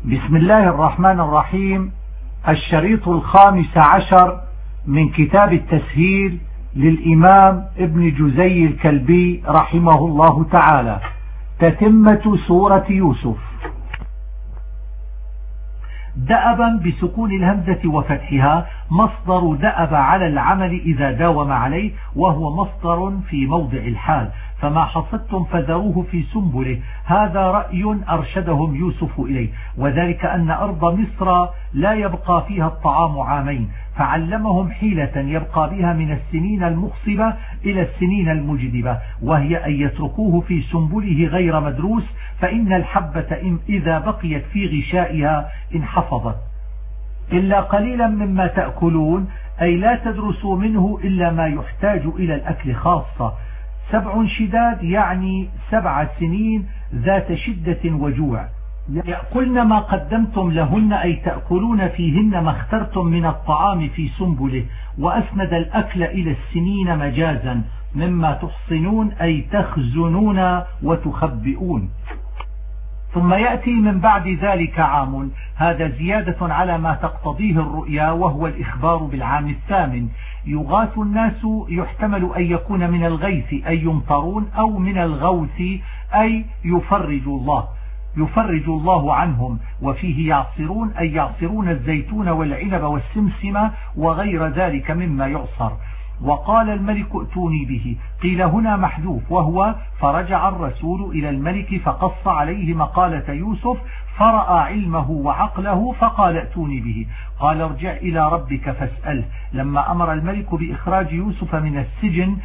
بسم الله الرحمن الرحيم. الشريط 15 من كتاب التسهيل للإمام ابن جزي الكلبي رحمه الله تعالى، تتمة سورة يوسف. دأبا بسكون الهمزة وفتحها مصدر دأب على العمل إذا داوم عليه، وهو مصدر في موضع الحال. فما حصدتم فذروه في سنبله، هذا رأي أرشدهم يوسف إليه، وذلك أن أرض مصر لا يبقى فيها الطعام عامين، فعلمهم حيلة يبقى بها من السنين المخصبة إلى السنين المجدبة، وهي أن يتركوه في سنبله غير مدروس، فإن الحبة إذا بقيت في غشائها انحفظت. إلا قليلا مما تأكلون، أي لا تدرسوا منه إلا ما يحتاج إلى الأكل خاصة. 7 شداد يعني 7 سنين ذات شدة وجوع. يأكلن ما قدمتم لهن، أي تأكلون فيهن ما اخترتم من الطعام في سنبله. وأسند الأكل إلى السنين مجازا، مما تحصنون أي تخزنون وتخبئون. ثم يأتي من بعد ذلك عام، هذا زيادة على ما تقتضيه الرؤيا، وهو الإخبار بالعام الثامن. يغاث الناس يحتمل أن يكون من الغيث أي يمطرون، أو من الغوث أي يفرج الله عنهم. وفيه يعصرون أي يعصرون الزيتون والعنب والسمسم وغير ذلك مما يعصر. وقال الملك ائتوني به، قيل هنا محذوف، وهو فرجع الرسول إلى الملك فقص عليه مقالة يوسف، فرأى علمه وعقله فقال ائتوني به. قال ارجع إلى ربك فاسأله. لما أمر الملك بإخراج يوسف من السجن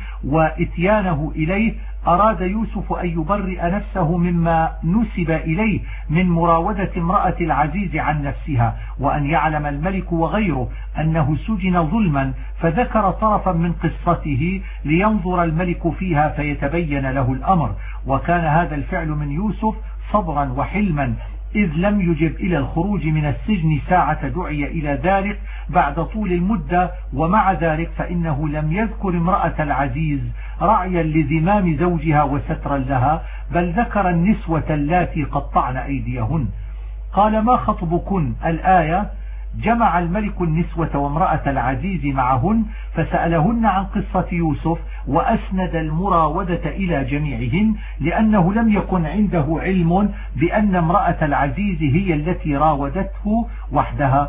وإتيانه إليه، أراد يوسف أن يبرئ نفسه مما نسب إليه من مراودة امرأة العزيز عن نفسها، وأن يعلم الملك وغيره أنه سجن ظلما، فذكر طرفا من قصته لينظر الملك فيها فيتبين له الأمر. وكان هذا الفعل من يوسف صبرا وحلما، إذ لم يجب إلى الخروج من السجن ساعة دعي إلى ذلك بعد طول المدة. ومع ذلك فإنه لم يذكر امرأة العزيز رعيا لذمام زوجها وسترا لها، بل ذكر النسوة اللاتي قطعن أيديهن. قال ما خطبكن؟ الآية جمع الملك النسوة وامرأة العزيز معهن، فسألهن عن قصة يوسف، وأسند المراودة إلى جميعهن، لأنه لم يكن عنده علم بأن امرأة العزيز هي التي راودته وحدها.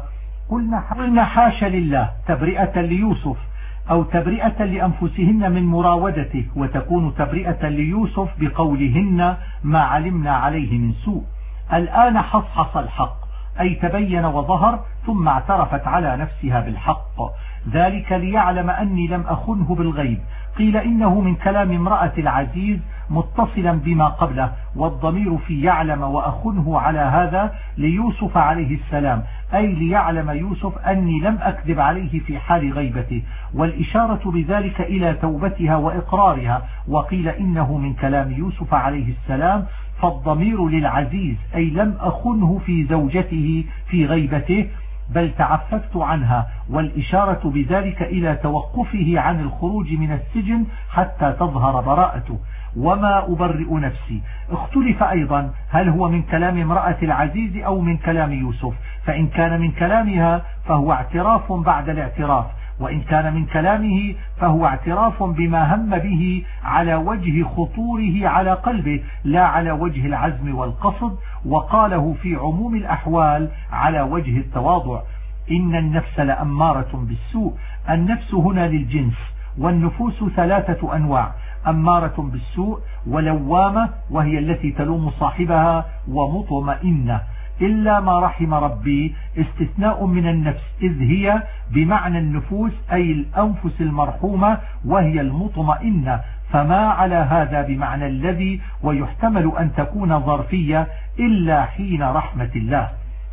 قلنا حاش لله تبرئة ليوسف، أو تبرئة لأنفسهن من مراودته، وتكون تبرئة ليوسف بقولهن ما علمنا عليه من سوء. الآن حصحص الحق، أي تبين وظهر، ثم اعترفت على نفسها بالحق، ذلك ليعلم أني لم أخنه بالغيب. قيل إنه من كلام امرأة العزيز متصلا بما قبله، والضمير في يعلم وأخنه على هذا ليوسف عليه السلام، أي ليعلم يوسف أني لم أكذب عليه في حال غيبته، والإشارة بذلك إلى توبتها وإقرارها. وقيل إنه من كلام يوسف عليه السلام، فالضمير للعزيز، أي لم أخنه في زوجته في غيبته، بل تعففت عنها، والإشارة بذلك إلى توقفه عن الخروج من السجن حتى تظهر براءته. وما أبرئ نفسي. اختلف أيضا هل هو من كلام امرأة العزيز أو من كلام يوسف، فإن كان من كلامها فهو اعتراف بعد الاعتراف، وإن كان من كلامه فهو اعتراف بما هم به على وجه خطوره على قلبه، لا على وجه العزم والقصد، وقاله في عموم الأحوال على وجه التواضع. إن النفس لأمارة بالسوء. النفس هنا للجنس، والنفوس 3 أنواع: أمارة بالسوء، ولوامة وهي التي تلوم صاحبها، ومطمئنة. إلا ما رحم ربي استثناء من النفس، إذ هي بمعنى النفوس، أي الأنفس المرحومة، وهي المطمئنة، فما على هذا بمعنى الذي، ويحتمل أن تكون ظرفية إلا حين رحمة الله.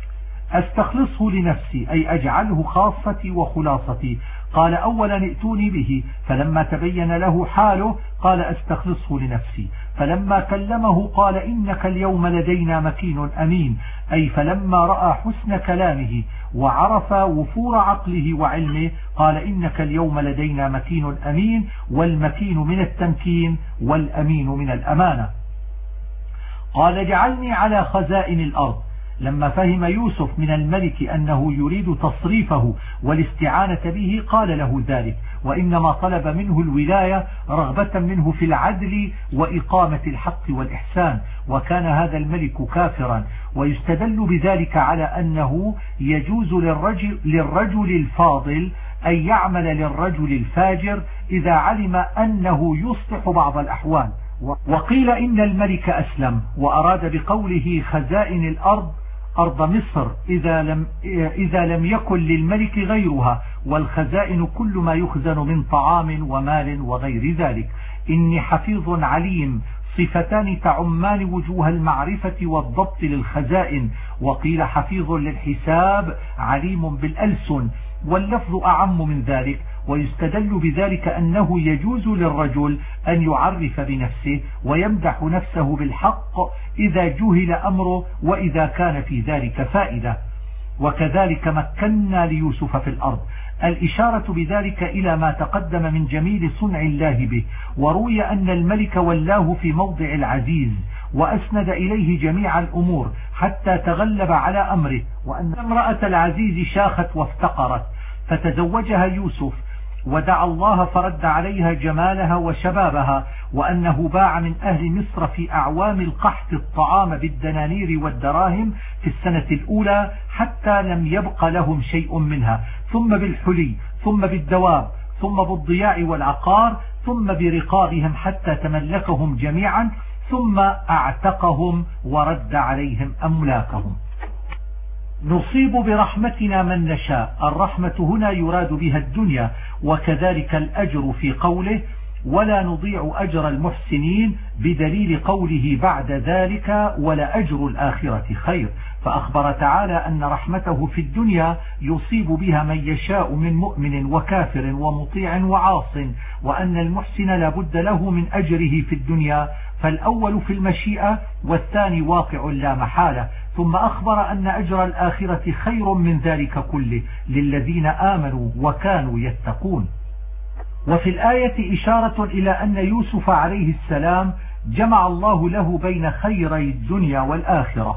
أستخلصه لنفسي، أي أجعله خاصتي وخلاصتي. قال أولا ائتوني به، فلما تبين له حاله قال أستخلصه لنفسي. فلما كلمه قال إنك اليوم لدينا مكين أمين، أي فلما رأى حسن كلامه وعرف وفور عقله وعلمه قال إنك اليوم لدينا مكين أمين، والمكين من التمكين والأمين من الأمانة. قال اجعلني على خزائن الأرض، لما فهم يوسف من الملك أنه يريد تصريفه والاستعانة به قال له ذلك، وإنما طلب منه الولاية رغبة منه في العدل وإقامة الحق والإحسان، وكان هذا الملك كافرا. ويستدل بذلك على أنه يجوز للرجل الفاضل أن يعمل للرجل الفاجر إذا علم أنه يصلح بعض الأحوال. وقيل إن الملك أسلم وأراد بقوله خزائن الأرض أرض مصر إذا لم يكن للملك غيرها، والخزائن كل ما يخزن من طعام ومال وغير ذلك. إني حفيظ عليم صفتان تعمان وجوه المعرفة والضبط للخزائن، وقيل حفيظ للحساب عليم بالألسن، واللفظ أعم من ذلك. ويستدل بذلك أنه يجوز للرجل أن يعرف بنفسه ويمدح نفسه بالحق إذا جهل أمره وإذا كان في ذلك فائدة. وكذلك مكنا ليوسف في الأرض، الإشارة بذلك إلى ما تقدم من جميل صنع الله به. وروي أن الملك ولاه في موضع العزيز وأسند إليه جميع الأمور حتى تغلب على أمره، وأن امرأة العزيز شاخت وافتقرت فتزوجها يوسف ودعا الله فرد عليها جمالها وشبابها، وأنه باع من أهل مصر في أعوام القحط الطعام بالدنانير والدراهم في السنة الأولى حتى لم يبق لهم شيء منها، ثم بالحلي، ثم بالدواب، ثم بالضياع والعقار، ثم برقابهم حتى تملكهم جميعا، ثم اعتقهم ورد عليهم أملاكهم. نصيب برحمتنا من نشاء، الرحمة هنا يراد بها الدنيا، وكذلك الأجر في قوله ولا نضيع أجر المحسنين، بدليل قوله بعد ذلك ولأجر الآخرة خير. فأخبر تعالى أن رحمته في الدنيا يصيب بها من يشاء من مؤمن وكافر ومطيع وعاص، وأن المحسن لا بد له من أجره في الدنيا، فالأول في المشيئة والثاني واقع لا محالة. ثم أخبر أن أجر الآخرة خير من ذلك كله للذين آمنوا وكانوا يتقون. وفي الآية إشارة إلى أن يوسف عليه السلام جمع الله له بين خيري الدنيا والآخرة.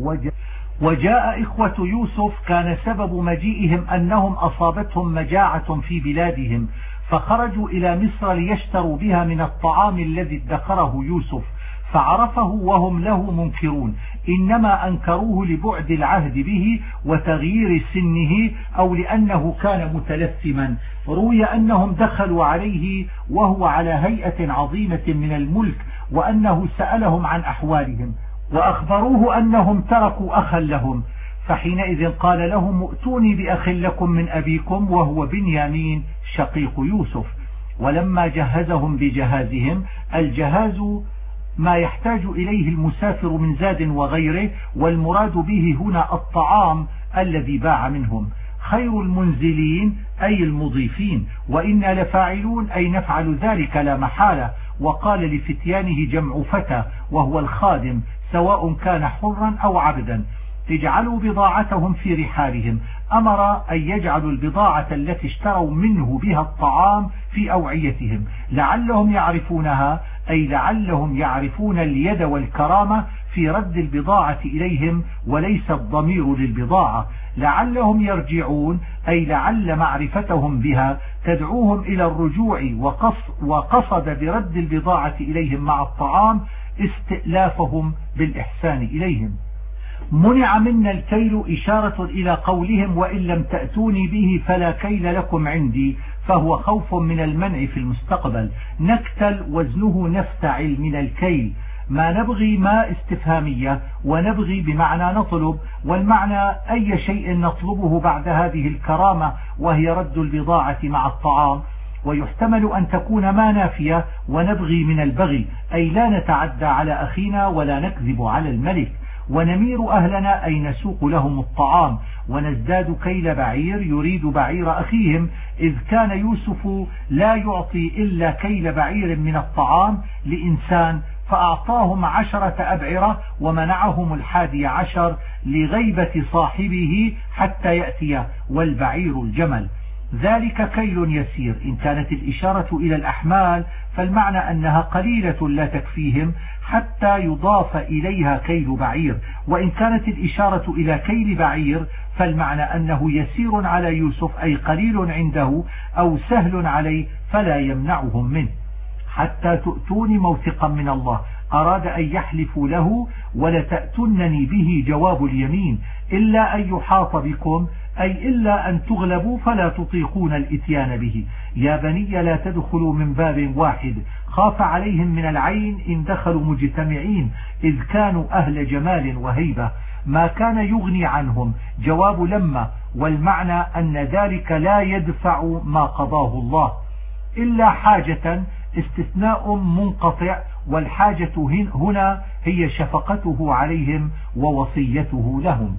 وجاء إخوة يوسف كان سبب مجيئهم أنهم أصابتهم مجاعة في بلادهم، فخرجوا إلى مصر ليشتروا بها من الطعام الذي ادخره يوسف، فعرفه وهم له منكرون، إنما أنكروه لبعد العهد به وتغيير سنه أو لأنه كان متلثما. روي أنهم دخلوا عليه وهو على هيئة عظيمة من الملك، وأنه سألهم عن أحوالهم وأخبروه أنهم تركوا أخا لهم، فحينئذ قال لهم ائتوني بأخ لكم من أبيكم وهو بنيامين شقيق يوسف. ولما جهزهم بجهازهم، الجهاز ما يحتاج إليه المسافر من زاد وغيره، والمراد به هنا الطعام الذي باع منهم. خير المنزلين أي المضيفين، وإنا لفاعلون أي نفعل ذلك لا محالة. وقال لفتيانه جمع فتى وهو الخادم سواء كان حرا أو عبدا اجعلوا بضاعتهم في رحالهم. أمر أن يجعلوا البضاعة التي اشتروا منه بها الطعام في أوعيتهم لعلهم يعرفونها، أي لعلهم يعرفون اليد والكرامة في رد البضاعة إليهم وليس الضمير للبضاعة. لعلهم يرجعون أي لعل معرفتهم بها تدعوهم إلى الرجوع، وقصد برد البضاعة إليهم مع الطعام استئلافهم بالإحسان إليهم. منع منا الكيل إشارة إلى قولهم وإن لم تأتوني به فلا كيل لكم عندي، فهو خوف من المنع في المستقبل. نكتل وزنه نفتعل من الكيل، ما نبغي ما استفهامية، ونبغي بمعنى نطلب، والمعنى أي شيء نطلبه بعد هذه الكرامة وهي رد البضاعة مع الطعام. ويحتمل أن تكون ما نافية، ونبغي من البغي أي لا نتعدى على أخينا ولا نكذب على الملك. ونمير أهلنا أي نسوق لهم الطعام، ونزداد كيل بعير يريد بعير أخيهم، إذ كان يوسف لا يعطي إلا كيل بعير من الطعام لإنسان، فأعطاهم 10 أبعرة ومنعهم 11 لغيبة صاحبه حتى يأتي، والبعير الجمل. ذلك كيل يسير. إن كانت الإشارة إلى الأحمال فالمعنى أنها قليلة لا تكفيهم حتى يضاف إليها كيل بعير، وإن كانت الإشارة إلى كيل بعير فالمعنى أنه يسير على يوسف أي قليل عنده أو سهل عليه فلا يمنعهم منه. حتى تؤتوني موثقا من الله، أراد أن يحلفوا له ولتأتنني به جواب اليمين، إلا أن يحاط بكم أي إلا أن تغلبوا فلا تطيقون الإتيان به. يا بني لا تدخلوا من باب واحد، خاف عليهم من العين إن دخلوا مجتمعين إذ كانوا أهل جمال وهيبة. ما كان يغني عنهم جواب لما، والمعنى أن ذلك لا يدفع ما قضاه الله إلا حاجة، استثناء منقطع، والحاجة هنا هي شفقته عليهم ووصيته لهم.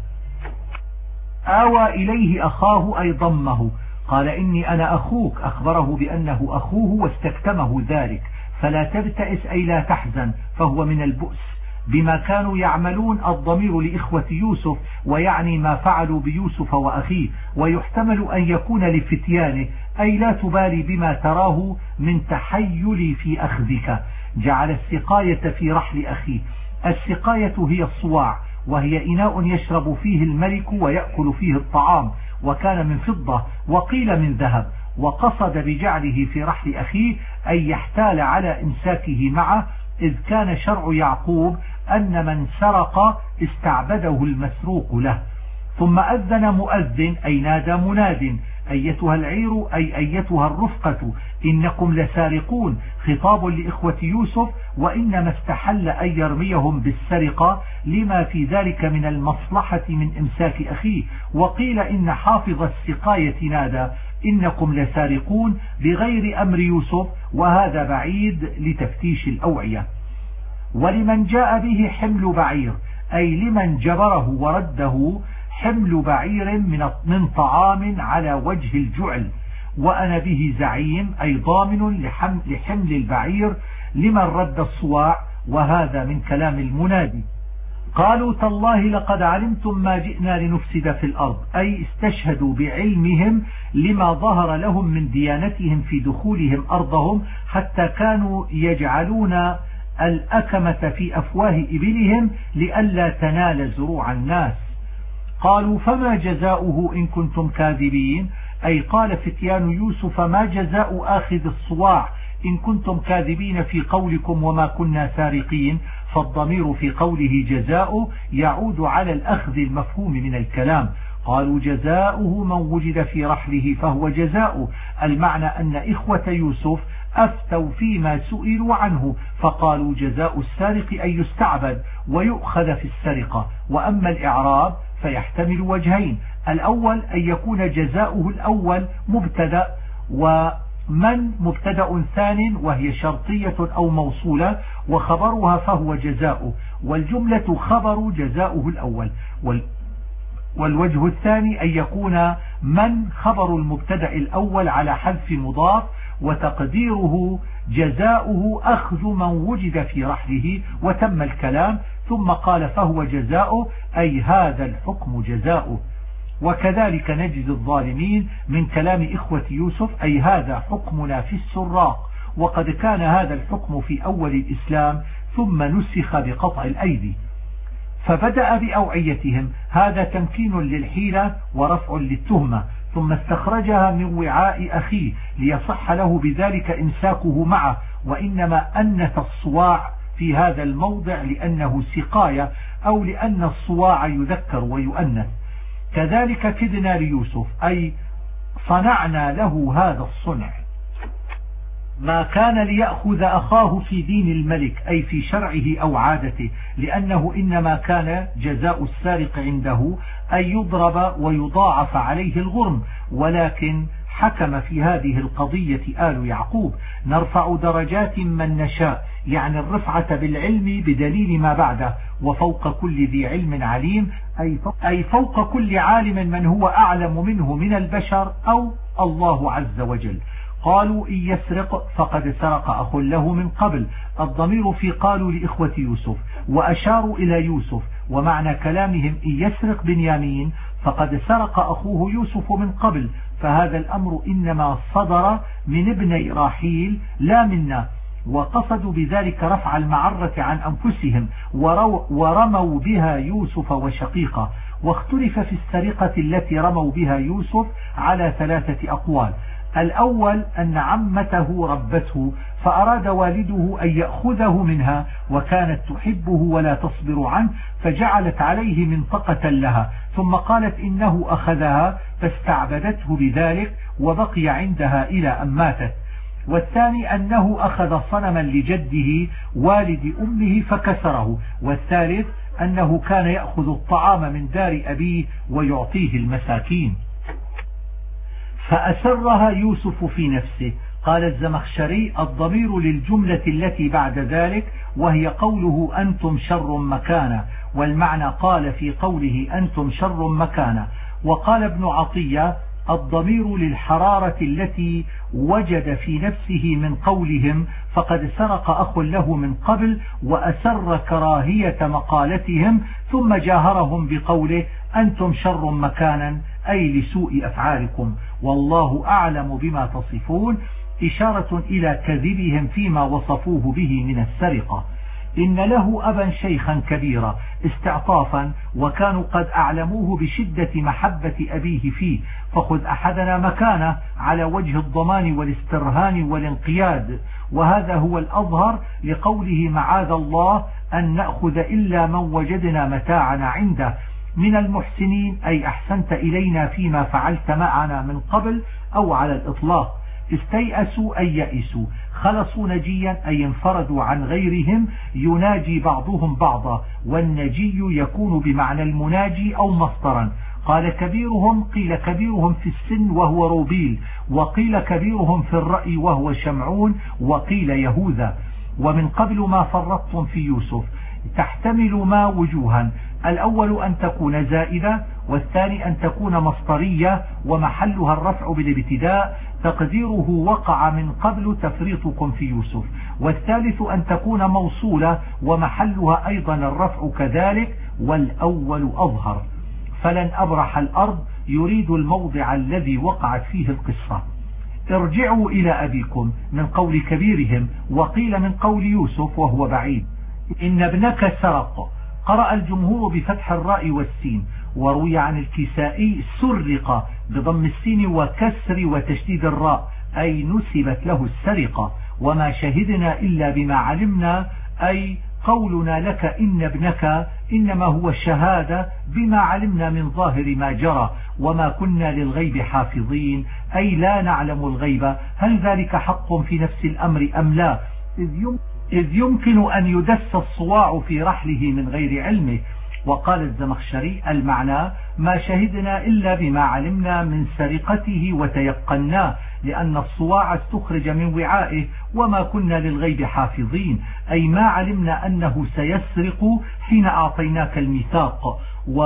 آوى إليه أخاه أي ضمه، قال إني أنا أخوك، أخبره بأنه أخوه واستكتمه ذلك، فلا تبتئس أي لا تحزن، فهو من البؤس بما كانوا يعملون. الضمير لإخوة يوسف ويعني ما فعلوا بيوسف وأخيه، ويحتمل أن يكون لفتيانه أي لا تبالي بما تراه من تحيل في أخذك. جعل السقاية في رحل أخيه. السقاية هي الصواع، وهي إناء يشرب فيه الملك ويأكل فيه الطعام، وكان من فضة وقيل من ذهب. وقصد بجعله في رحل أخيه أن يحتال على إمساكه معه، إذ كان شرع يعقوب أن من سرق استعبده المسروق له. ثم أذن مؤذن أي نادى مناد، أيتها العير أي أيتها الرفقة إنكم لسارقون، خطاب لإخوة يوسف، وإنما استحل أن يرميهم بالسرقة لما في ذلك من المصلحة من إمساك أخيه. وقيل إن حافظ السقاية نادى إنكم لسارقون بغير أمر يوسف، وهذا بعيد لتفتيش الأوعية. ولمن جاء به حمل بعير أي لمن جبره ورده حمل بعير من طعام على وجه الجعل، وأنا به زعيم أي ضامن لحمل البعير لمن رد الصواع، وهذا من كلام المنادي. قالوا تالله لقد علمتم ما جئنا لنفسد في الأرض، أي استشهدوا بعلمهم لما ظهر لهم من ديانتهم في دخولهم أرضهم، حتى كانوا يجعلون الأكمة في أفواه إبلهم لئلا تنال زروع الناس. قالوا فما جزاؤه إن كنتم كاذبين، أي قال فتيان يوسف ما جزاء آخذ الصواع إن كنتم كاذبين في قولكم وما كنا سارقين. فالضمير في قوله جزاؤه يعود على الأخذ المفهوم من الكلام. قالوا جزاؤه من وجد في رحله فهو جزاؤه، المعنى أن إخوة يوسف أفتوا فيما سئلوا عنه، فقالوا جزاء السارق أن يستعبد ويؤخذ في السرقة. وأما الإعراب فيحتمل وجهين، الأول أن يكون جزاؤه الأول مبتدأ، ومن مبتدأ ثان وهي شرطية أو موصولة، وخبرها فهو جزاؤه، والجملة خبر جزاؤه الأول. والوجه الثاني أن يكون من خبر المبتدأ الأول على حذف مضاف، وتقديره جزاؤه أخذ من وجد في رحله، وتم الكلام. ثم قال فهو جزاؤه أي هذا الحكم جزاؤه. وكذلك نجزي الظالمين من كلام إخوة يوسف، أي هذا حكمنا في السراق، وقد كان هذا الحكم في أول الإسلام ثم نسخ بقطع الأيدي. فبدأ بأوعيتهم، هذا تمكين للحيلة ورفع للتهمة، ثم استخرجها من وعاء أخيه ليصح له بذلك إمساكه معه، وإنما أنث الصواع في هذا الموضع لأنه سقاية، أو لأن الصواع يذكر ويؤنث. كذلك كدنا ليوسف أي صنعنا له هذا الصنع. ما كان ليأخذ أخاه في دين الملك أي في شرعه أو عادته، لأنه إنما كان جزاء السارق عنده أن يضرب ويضاعف عليه الغرم، ولكن حكم في هذه القضية آل يعقوب نرفع درجات من نشاء، يعني الرفعة بالعلم بدليل ما بعده، وفوق كل ذي علم عليم، أي فوق كل عالم من هو أعلم منه من البشر أو الله عز وجل. قالوا إن يسرق فقد سرق أخ له من قبل، الضمير في قالوا لإخوة يوسف، وأشاروا إلى يوسف، ومعنى كلامهم إن يسرق بنيامين فقد سرق أخوه يوسف من قبل، فهذا الأمر إنما صدر من ابني راحيل لا منا، وقصدوا بذلك رفع المعرة عن أنفسهم ورموا بها يوسف وشقيقه. واختلف في السرقة التي رموا بها يوسف على 3 أقوال. الأول أن عمته ربته فأراد والده أن يأخذه منها، وكانت تحبه ولا تصبر عنه، فجعلت عليه منطقة لها، ثم قالت إنه أخذها فاستعبدته بذلك وبقي عندها إلى أن ماتت. والثاني أنه أخذ صنما لجده والد أمه فكسره. والثالث أنه كان يأخذ الطعام من دار أبيه ويعطيه المساكين. فأسرها يوسف في نفسه. قال الزمخشري: الضمير للجملة التي بعد ذلك، وهي قوله أنتم شر مكانا، والمعنى قال في قوله أنتم شر مكانا. وقال ابن عطية: الضمير للحرارة التي وجد في نفسه من قولهم فقد سرق أخ له من قبل، وأسر كراهية مقالتهم ثم جاهرهم بقوله أنتم شر مكانا، أي لسوء أفعالكم، والله أعلم بما تصفون، إشارة إلى كذبهم فيما وصفوه به من السرقة. إن له أبا شيخا كبيرا استعطافا، وكانوا قد أعلموه بشدة محبة أبيه فيه، فخذ أحدنا مكانه على وجه الضمان والاسترهان والانقياد. وهذا هو الأظهر لقوله معاذ الله أن نأخذ إلا من وجدنا متاعنا عنده من المحسنين، أي أحسنت إلينا فيما فعلت معنا من قبل، أو على الإطلاق. استيأسوا أي يئسوا، خلصوا نجيا أي انفردوا عن غيرهم، يناجي بعضهم بعضا، والنجي يكون بمعنى المناجي أو مصدرا. قال كبيرهم، قيل كبيرهم في السن وهو روبيل، وقيل كبيرهم في الرأي وهو شمعون، وقيل يهوذا. ومن قبل ما فرطتم في يوسف، تحتمل ما وجوها: الأول أن تكون زائدة، والثاني أن تكون مصدرية ومحلها الرفع بالابتداء، تقديره وقع من قبل تفريطكم في يوسف. والثالث أن تكون موصولة ومحلها أيضا الرفع كذلك، والأول أظهر. فلن أبرح الأرض يريد الموضع الذي وقعت فيه القصة. ارجعوا إلى أبيكم من قول كبيرهم، وقيل من قول يوسف وهو بعيد. إن ابنك سرق. قرأ الجمهور بفتح الراء والسين، وروي عن الكسائي سرق بضم السين وكسر وتشديد الراء، أي نسبت له السرقة. وما شهدنا إلا بما علمنا، أي قولنا لك إن ابنك إنما هو شهادة بما علمنا من ظاهر ما جرى، وما كنا للغيب حافظين، أي لا نعلم الغيب، هل ذلك حق في نفس الأمر أم لا، إذ يمكن أن يدس الصواع في رحله من غير علمه. وقال الزمخشري: المعنى ما شهدنا إلا بما علمنا من سرقته وتيقناه، لأن الصواع استخرج من وعائه، وما كنا للغيب حافظين، أي ما علمنا أنه سيسرق حين أعطيناك الميثاق.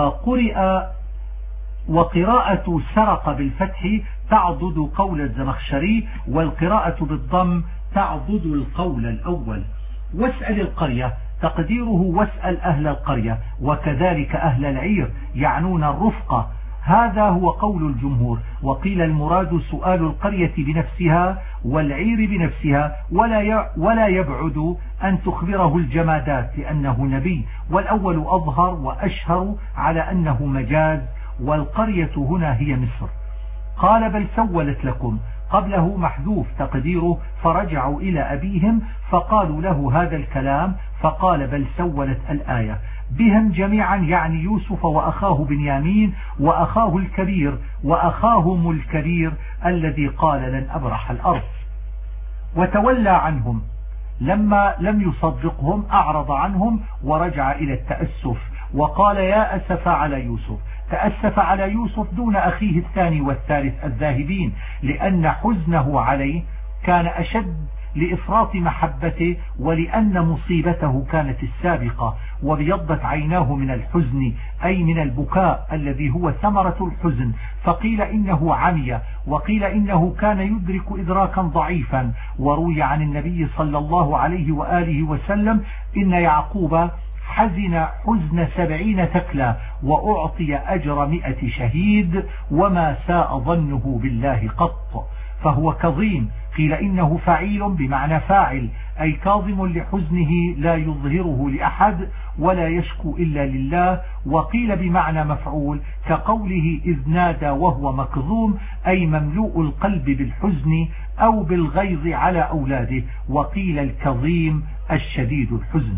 وقراءة سرق بالفتح تعضد قول الزمخشري، والقراءة بالضم تعضد القول الأول. واسأل القرية، تقديره واسأل أهل القرية، وكذلك أهل العير، يعنون الرفقة. هذا هو قول الجمهور. وقيل المراد سؤال القرية بنفسها والعير بنفسها، ولا يبعد أن تخبره الجمادات لأنه نبي، والأول أظهر وأشهر على أنه مجاز، والقرية هنا هي مصر. قال: بل سولت لكم، قبله محذوف تقديره فرجعوا إلى أبيهم فقالوا له هذا الكلام، فقال: بل سولت الآية بهم جميعا، يعني يوسف وأخاه بنيامين وأخاه الكبير وأخاهم الكبير الذي قال لن أبرح الأرض. وتولى عنهم، لما لم يصدقهم أعرض عنهم ورجع إلى التأسف، وقال: يا أسف على يوسف. تأسف على يوسف دون أخيه الثاني والثالث الذاهبين، لأن حزنه عليه كان أشد لإفراط محبته، ولأن مصيبته كانت السابقة، وبيضت عيناه من الحزن، أي من البكاء الذي هو ثمرة الحزن. فقيل إنه عمي، وقيل إنه كان يدرك إدراكا ضعيفا. وروي عن النبي صلى الله عليه وآله وسلم: إن يعقوب حزن حزن 70 ثكلا وأعطي أجر 100 شهيد وما ساء ظنه بالله قط، فهو كظيم. قيل إنه فعيل بمعنى فاعل، أي كاظم لحزنه لا يظهره لأحد ولا يشكو إلا لله. وقيل بمعنى مفعول كقوله إذ نادى وهو مكظوم، أي مملوء القلب بالحزن أو بالغيظ على أولاده. وقيل الكظيم الشديد الحزن.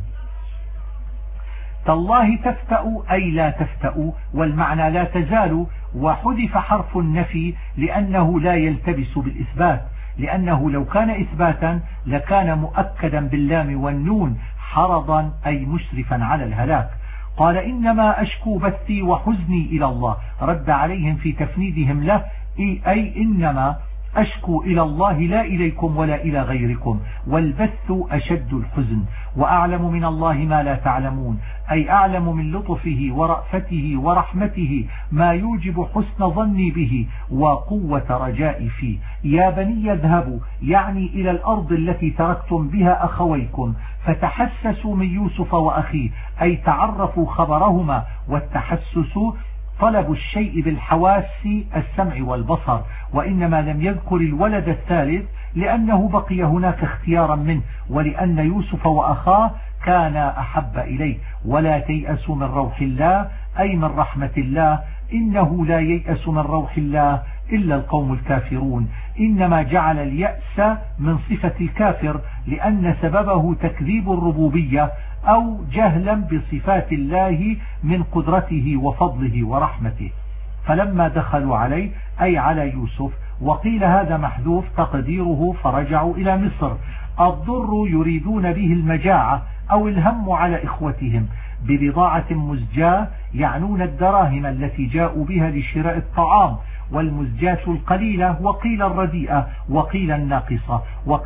تالله تفتأ أي لا تفتأ، والمعنى لا تزال، وحذف حرف النفي لأنه لا يلتبس بالإثبات، لأنه لو كان إثباتا لكان مؤكدا باللام والنون حرضا أي مشرفا على الهلاك. قال إنما أشكو بثي وحزني إلى الله، رد عليهم في تفنيدهم له، أي إنما أشكو إلى الله لا إليكم ولا إلى غيركم، والبث أشد الحزن، وأعلم من الله ما لا تعلمون، أي أعلم من لطفه ورأفته ورحمته ما يوجب حسن ظني به وقوة رجائي فيه. يا بني اذهبوا، يعني إلى الأرض التي تركتم بها أخويكم، فتحسسوا من يوسف وأخيه، أي تعرفوا خبرهما. والتحسس طلب الشيء بالحواس السمع والبصر، وإنما لم يذكر الولد الثالث لأنه بقي هناك اختيارا منه، ولأن يوسف وأخاه كان أحب إليه. ولا تيأسوا من روح الله، أي من رحمة الله، إنه لا ييأس من روح الله إلا القوم الكافرون. إنما جعل اليأس من صفة الكافر لأن سببه تكذيب الربوبية أو جهلا بصفات الله من قدرته وفضله ورحمته. فلما دخلوا عليه أي على يوسف، وقيل هذا محذوف تقديره فرجعوا إلى مصر. الضر يريدون به المجاعة أو الهم على إخوتهم. ببضاعة مزجاة يعنون الدراهم التي جاءوا بها لشراء الطعام، والمزجاة القليلة، وقيل الرديئة، وقيل الناقصة،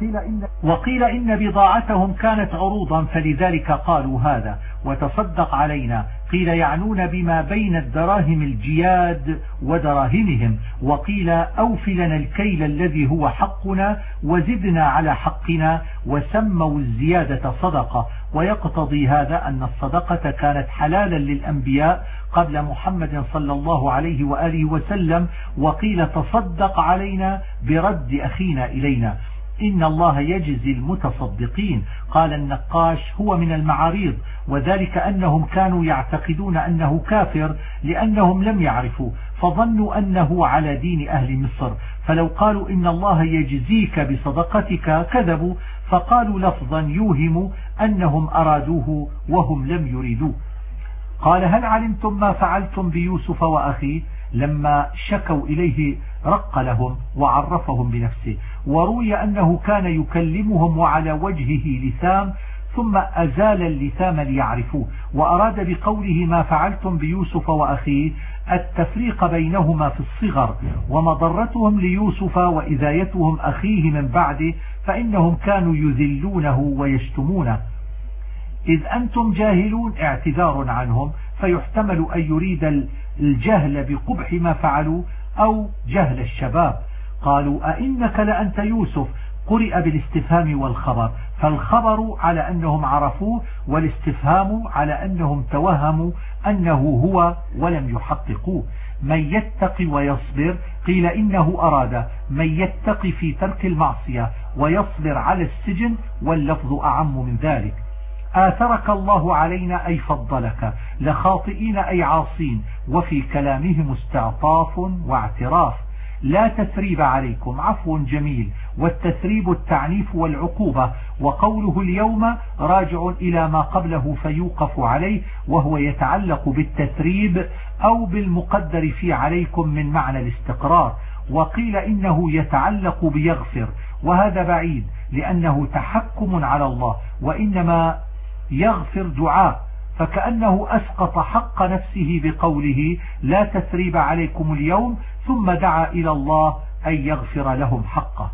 وقيل إن بضاعتهم كانت عروضا فلذلك قالوا هذا. وتصدق علينا، قيل يعنون بما بين الدراهم الجياد ودراهمهم، وقيل أوف لنا الكيل الذي هو حقنا وزدنا على حقنا، وسموا الزيادة صدقة. ويقتضي هذا أن الصدقة كانت حلالا للأنبياء قبل محمد صلى الله عليه وآله وسلم. وقيل تصدق علينا برد أخينا إلينا، إن الله يجزي المتصدقين. قال النقاش هو من المعاريض، وذلك أنهم كانوا يعتقدون أنه كافر لأنهم لم يعرفوا، فظنوا أنه على دين أهل مصر، فلو قالوا إن الله يجزيك بصدقتك كذبوا، فقالوا لفظا يوهم أنهم أرادوه وهم لم يريدوه. قال هل علمتم ما فعلتم بيوسف وأخيه؟ لما شكوا إليه رق لهم وعرفهم بنفسه. وروي أنه كان يكلمهم وعلى وجهه لثام، ثم أزال اللثام ليعرفوه. وأراد بقوله ما فعلتم بيوسف وأخيه التفريق بينهما في الصغر، ومضرتهم ليوسف وإذايتهم أخيه من بعده، فإنهم كانوا يذلونه ويشتمونه. إذ أنتم جاهلون اعتذار عنهم، فيحتمل أن يريد الجهل بقبح ما فعلوا أو جهل الشباب. قالوا أئنك لأنت يوسف، قرئ بالاستفهام والخبر، فالخبر على أنهم عرفوه، والاستفهام على أنهم توهموا أنه هو ولم يحققوه. من يتقي ويصبر، قيل إنه أراد من يتقي في ترك المعصية ويصبر على السجن، واللفظ أعم من ذلك. آثرك الله علينا أي فضلك، لخاطئين أي عاصين، وفي كلامهم استعطاف واعتراف. لا تثريب عليكم، عفو جميل، والتثريب التعنيف والعقوبة. وقوله اليوم راجع إلى ما قبله فيوقف عليه، وهو يتعلق بالتثريب أو بالمقدر في عليكم من معنى الاستقرار. وقيل إنه يتعلق بيغفر، وهذا بعيد لأنه تحكم على الله، وإنما يغفر دعاء، فكأنه أسقط حق نفسه بقوله لا تثريب عليكم اليوم، ثم دعا إلى الله أن يغفر لهم حقه.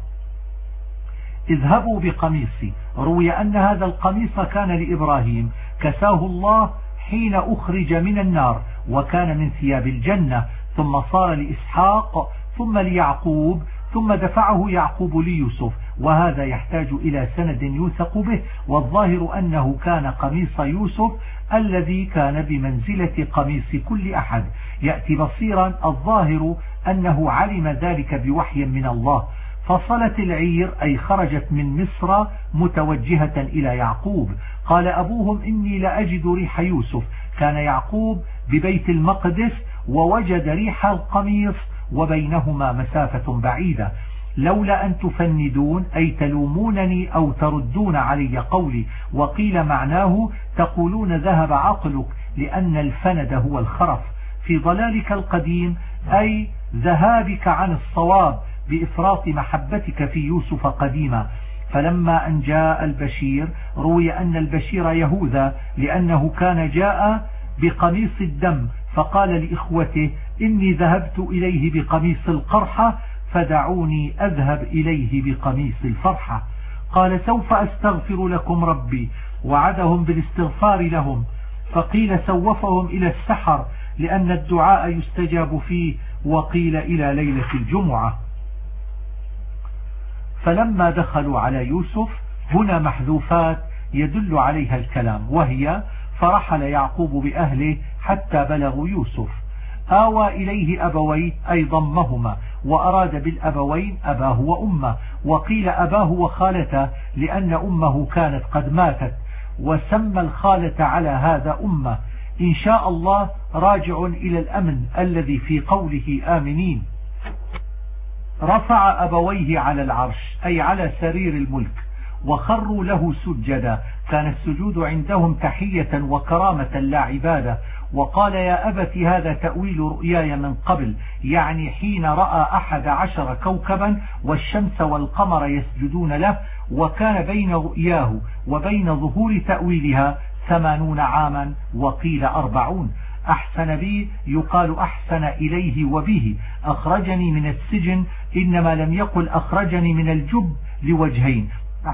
اذهبوا بقميصي، روي أن هذا القميص كان لإبراهيم، كساه الله حين أخرج من النار، وكان من ثياب الجنة، ثم صار لإسحاق، ثم ليعقوب، ثم دفعه يعقوب ليوسف، وهذا يحتاج إلى سند يوثق به، والظاهر أنه كان قميص يوسف الذي كان بمنزلة قميص كل أحد يأتي بصيرا. الظاهر أنه علم ذلك بوحي من الله. فصلت العير أي خرجت من مصر متوجهة إلى يعقوب. قال أبوهم إني لأجد ريح يوسف. كان يعقوب ببيت المقدس ووجد ريح القميص وبينهما مسافة بعيدة. لولا أن تفندون أي تلومونني أو تردون علي قولي. وقيل معناه تقولون ذهب عقلك، لأن الفند هو الخرف. في ضلالك القديم أي ذهابك عن الصواب بإفراط محبتك في يوسف قديما. فلما أن جاء البشير، روي أن البشير يهوذا لأنه كان جاء بقميص الدم، فقال لإخوته إني ذهبت إليه بقميص القرحة فدعوني أذهب إليه بقميص الفرحة. قال سوف أستغفر لكم ربي. وعدهم بالاستغفار لهم، فقيل سوفهم إلى السحر لأن الدعاء يستجاب فيه، وقيل إلى ليلة الجمعة. فلما دخلوا على يوسف، هنا محذوفات يدل عليها الكلام، وهي فرحل يعقوب بأهله حتى بلغوا يوسف. آوى إليه أبويه أي ضمهما، وأراد بالأبوين أباه وأمه، وقيل أباه وخالته لأن أمه كانت قد ماتت، وسمى الخالة على هذا أمه. إن شاء الله راجع إلى الأمن الذي في قوله آمنين. رفع أبويه على العرش أي على سرير الملك، وخروا له سجدا. كان السجود عندهم تحية وكرامة لا عبادة. وقال يا أبت هذا تأويل رؤياي من قبل، يعني حين رأى 11 كوكبا والشمس والقمر يسجدون له. وكان بين رؤياه وبين ظهور تأويلها 80 عاما، وقيل 40. أحسن بي يقال أحسن إليه وبه. أخرجني من السجن، إنما لم يقل أخرجني من الجب لوجهين.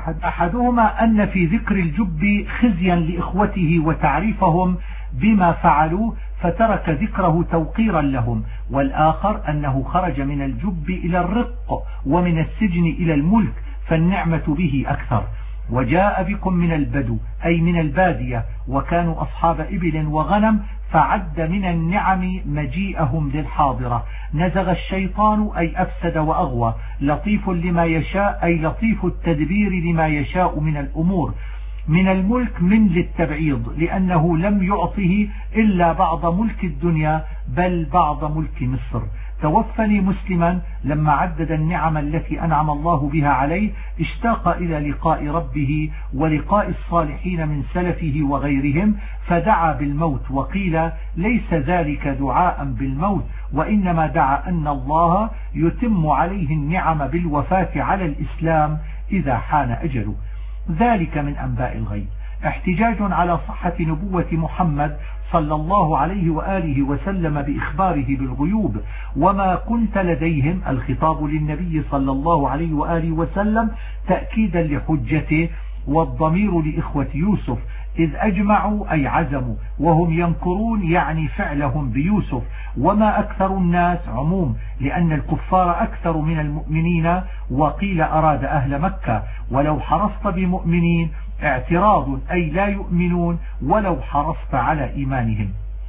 أحدهما أن في ذكر الجب خزيا لإخوته وتعريفهم بما فعلوا فترك ذكره توقيرا لهم، والآخر أنه خرج من الجب إلى الرق ومن السجن إلى الملك، فالنعمة به أكثر. وجاء بكم من البدو أي من البادية، وكانوا أصحاب إبل وغنم، فعد من النعم مجيئهم للحاضرة. نزغ الشيطان أي أفسد وأغوى. لطيف لما يشاء أي لطيف التدبير لما يشاء من الأمور. من الملك من للتبعيض، لأنه لم يعطه إلا بعض ملك الدنيا بل بعض ملك مصر. توفني مسلما لما عدد النعم التي أنعم الله بها عليه، اشتاق إلى لقاء ربه ولقاء الصالحين من سلفه وغيرهم، فدعا بالموت. وقيل ليس ذلك دعاء بالموت، وإنما دعا أن الله يتم عليه النعم بالوفاة على الإسلام إذا حان أجله. ذلك من أنباء الغيب. احتجاج على صحة نبوة محمد صلى الله عليه وآله وسلم بإخباره بالغيوب. وما كنت لديهم، الخطاب للنبي صلى الله عليه وآله وسلم تأكيدا لحجته، والضمير لإخوة يوسف، إذ أجمعوا أي عزموا، وهم ينكرون يعني فعلهم بيوسف. وما أكثر الناس عموم، لأن الكفار أكثر من المؤمنين. وقيل أراد أهل مكة. ولو حرصت بمؤمنين اعتراض أي لا يؤمنون ولو حرصت على إيمانهم.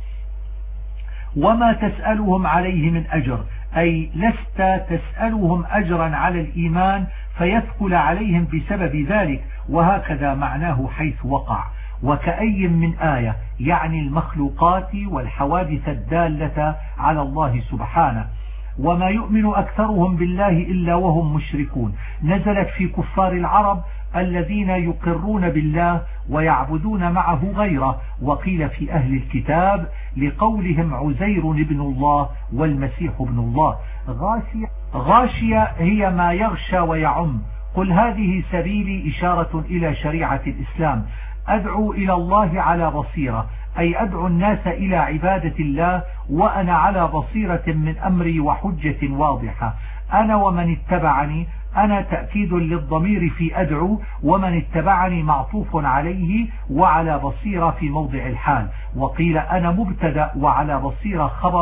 وما تسألهم عليه من أجر أي لست تسألهم أجرا على الإيمان فيثقل عليهم بسبب ذلك، وهكذا معناه حيث وقع. وكأي من آية يعني المخلوقات والحوادث الدالة على الله سبحانه. وما يؤمن أكثرهم بالله إلا وهم مشركون، نزلت في كفار العرب الذين يقرون بالله ويعبدون معه غيره. وقيل في أهل الكتاب لقولهم عزير ابن الله والمسيح ابن الله. غاشية هي ما يغشى ويعم. قل هذه سبيلي إشارة إلى شريعة الإسلام، أدعو إلى الله على بصيرة، أي أدعو الناس إلى عبادة الله وأنا على بصيرة من أمري وحجة واضحة. أنا ومن اتبعني، أنا تأكيد للضمير في أدعو، ومن اتبعني معطوف عليه وعلى بصيرة في موضع الحال. وقيل أنا مبتدأ وعلى بصيرة خبره،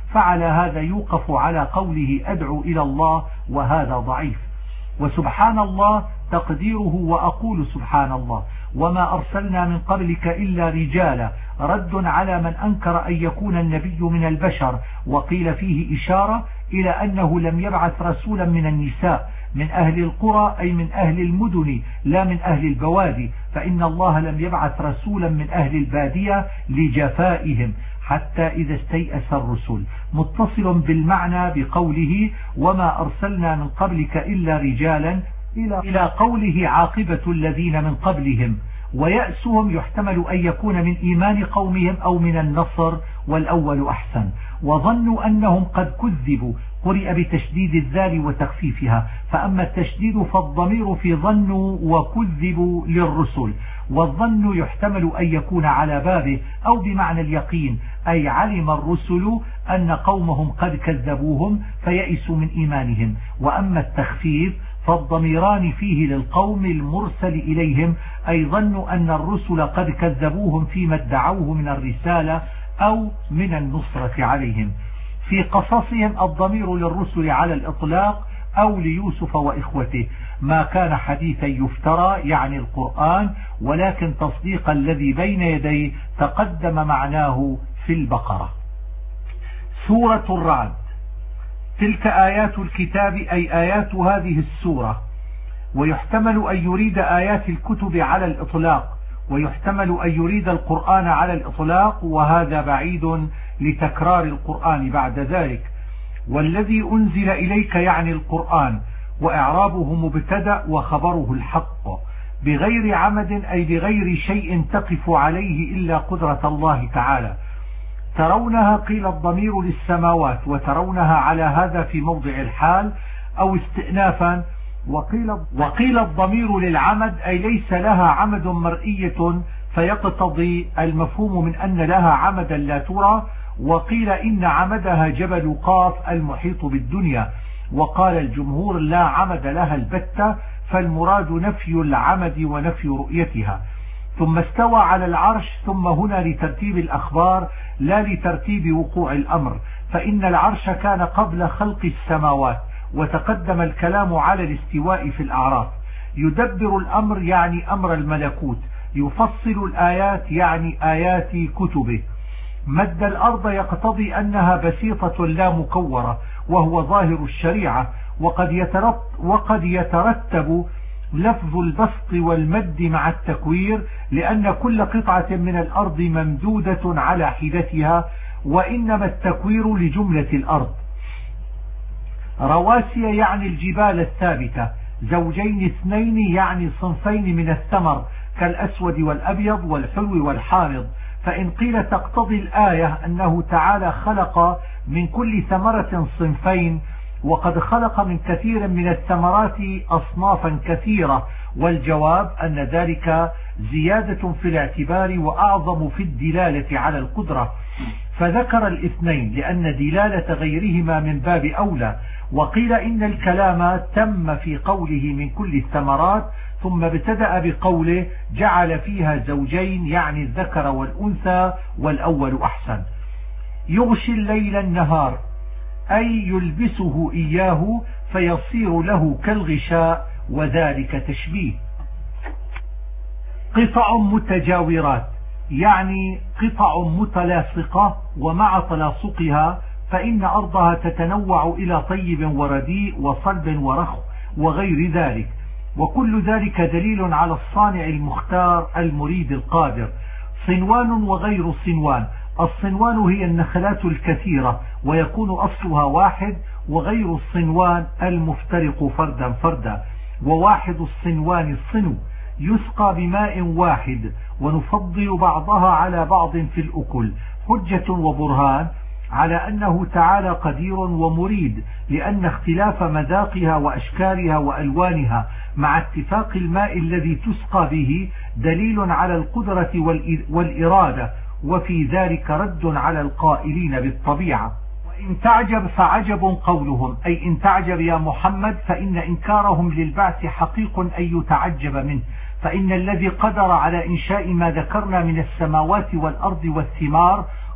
فعلى هذا يوقف على قوله أدعو إلى الله، وهذا ضعيف. وسبحان الله تقديره وأقول سبحان الله، وما أرسلنا من قبلك إلا رجالا، رد على من أنكر أن يكون النبي من البشر، وقيل فيه إشارة إلى أنه لم يبعث رسولا من النساء من أهل القرى، أي من أهل المدن لا من أهل البوادي، فإن الله لم يبعث رسولا من أهل البادية لجفائهم حتى إذا استيأس الرسل، متصل بالمعنى بقوله وما أرسلنا من قبلك إلا رجالا إلى قوله عاقبة الذين من قبلهم. ويأسهم يحتمل أن يكون من إيمان قومهم أو من النصر، والأول أحسن. وظنوا أنهم قد كذبوا، قرئ بتشديد الذال وتخفيفها، فأما التشديد فالضمير في ظنوا وكذبوا للرسل، والظن يحتمل أن يكون على بابه أو بمعنى اليقين، أي علم الرسل أن قومهم قد كذبوهم فيئسوا من إيمانهم. وأما التخفيف فالضميران فيه للقوم المرسل إليهم، أي ظنوا أن الرسل قد كذبوهم فيما ادعوه من الرسالة أو من النصرة عليهم. في قصصهم الضمير للرسل على الإطلاق أو ليوسف وإخوته، ما كان حديثا يفترى يعني القرآن، ولكن تصديق الذي بين يديه تقدم معناه في البقرة. سورة الرعد تلك آيات الكتاب، أي آيات هذه السورة، ويحتمل أن يريد آيات الكتب على الإطلاق، ويحتمل أن يريد القرآن على الإطلاق، وهذا بعيد لتكرار القرآن بعد ذلك. والذي أنزل إليك يعني القرآن، وإعرابه مبتدأ وخبره الحق، بغير عمد أي بغير شيء تقف عليه إلا قدرة الله تعالى. ترونها قيل الضمير للسماوات، وترونها على هذا في موضع الحال أو استئنافا، وقيل الضمير للعمد أي ليس لها عمد مرئية فيقتضي المفهوم من أن لها عمدا لا ترى، وقيل إن عمدها جبل قاف المحيط بالدنيا، وقال الجمهور لا عمد لها البتة، فالمراد نفي العمد ونفي رؤيتها. ثم استوى على العرش، ثم هنا لترتيب الأخبار لا لترتيب وقوع الأمر، فإن العرش كان قبل خلق السماوات، وتقدم الكلام على الاستواء في الأعراف. يدبر الأمر يعني أمر الملكوت، يفصل الآيات يعني آيات كتبه. مد الأرض يقتضي أنها بسيطة لا مكورة، وهو ظاهر الشريعة، وقد يترتب لفظ البسط والمد مع التكوير، لأن كل قطعة من الأرض ممدودة على حدتها، وإنما التكوير لجملة الأرض. رواسي يعني الجبال الثابتة، زوجين اثنين يعني صنفين من الثمر كالأسود والأبيض والحلو والحامض. فإن قيل تقتضي الآية أنه تعالى خلق من كل ثمرة صنفين، وقد خلق من كثير من الثمرات أصنافا كثيرة، والجواب أن ذلك زيادة في الاعتبار وأعظم في الدلالة على القدرة، فذكر الاثنين لأن دلالة غيرهما من باب أولى. وقيل إن الكلام تم في قوله من كل الثمرات، ثم ابتدأ بقوله جعل فيها زوجين يعني الذكر والأنثى، والأول أحسن. يغشي الليل النهار أي يلبسه إياه فيصير له كالغشاء، وذلك تشبيه. قطع متجاورات يعني قطع متلاصقة، ومع تلاصقها فإن أرضها تتنوع إلى طيب ورديء وصلب ورخو وغير ذلك، وكل ذلك دليل على الصانع المختار المريد القادر. صنوان وغير صنوان، الصنوان هي النخلات الكثيرة ويكون أصلها واحد، وغير الصنوان المفترق فردا فردا. وواحد الصنوان الصنو، يسقى بماء واحد، ونفضل بعضها على بعض في الأكل. حجة وبرهان على أنه تعالى قدير ومريد، لأن اختلاف مذاقها وأشكالها وألوانها مع اتفاق الماء الذي تسقى به دليل على القدرة والإرادة، وفي ذلك رد على القائلين بالطبيعة. وإن تعجب فعجب قولهم، أي إن تعجب يا محمد فإن إنكارهم للبعث حقيق أن يتعجب منه، فإن الذي قدر على إنشاء ما ذكرنا من السماوات والأرض والثمار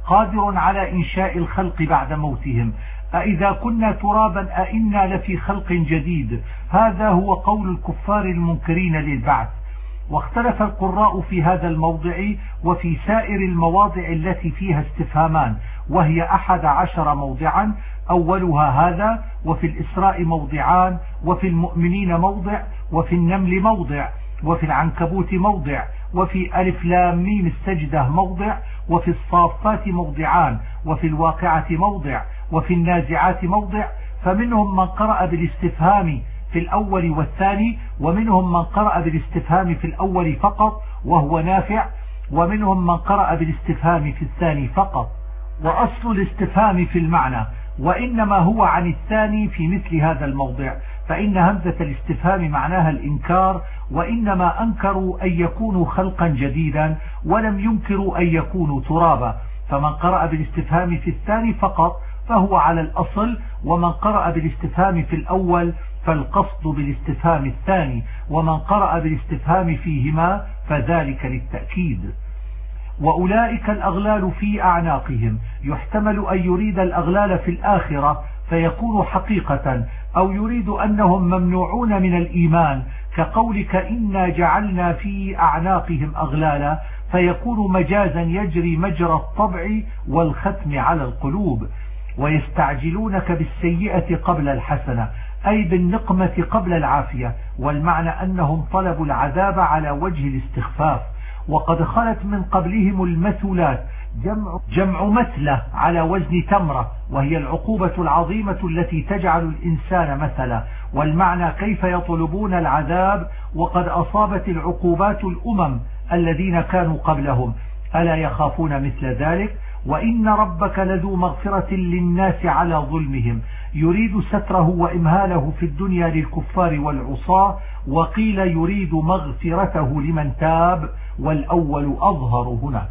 قادر على إنشاء الخلق بعد موتهم. أإذا كنا ترابا أئنا لفي خلق جديد. هذا هو قول الكفار المنكرين للبعث. واختلف القراء في هذا الموضع وفي سائر المواضع التي فيها استفهامان، وهي 11 موضعا، أولها هذا، وفي الإسراء موضعان، وفي المؤمنين موضع، وفي النمل موضع، وفي العنكبوت موضع، وفي ألف لام ميم السجدة موضع، وفي الصافات موضعان، وفي الواقعة موضع، وفي النازعات موضع. فمنهم من قرأ بالاستفهام في الأول والثاني، ومنهم من قرأ بالاستفهام في الأول فقط وهو نافع، ومنهم من قرأ بالاستفهام في الثاني فقط. وأصل الاستفهام في المعنى، وإنما هو عن الثاني في مثل هذا الموضع، فإن همزة الاستفهام معناها الإنكار، وإنما أنكروا أن يكونوا خلقا جديدا ولم ينكروا أن يكونوا ترابا. فمن قرأ بالاستفهام في الثاني فقط فهو على الأصل، ومن قرأ بالاستفهام في الأول فالقصد بالاستفهام الثاني، ومن قرأ بالاستفهام فيهما فذلك للتأكيد. وأولئك الأغلال في أعناقهم، يحتمل أن يريد الأغلال في الآخرة فيكون حقيقة، أو يريد أنهم ممنوعون من الإيمان كقولك إنا جعلنا في أعناقهم أغلالا، فيكون مجازا يجري مجرى الطبع والختم على القلوب. ويستعجلونك بالسيئة قبل الحسنة، أي بالنقمة قبل العافية، والمعنى أنهم طلبوا العذاب على وجه الاستخفاف. وقد خلت من قبلهم المثلات، جمع مثلة على وزن تمرة، وهي العقوبة العظيمة التي تجعل الإنسان مثلا. والمعنى كيف يطلبون العذاب وقد أصابت العقوبات الأمم الذين كانوا قبلهم، ألا يخافون مثل ذلك؟ وإن ربك لذو مغفرة للناس على ظلمهم، يريد ستره وإمهاله في الدنيا للكفار والعصاة، وقيل يريد مغفرته لمن تاب، والأول أظهر هنا.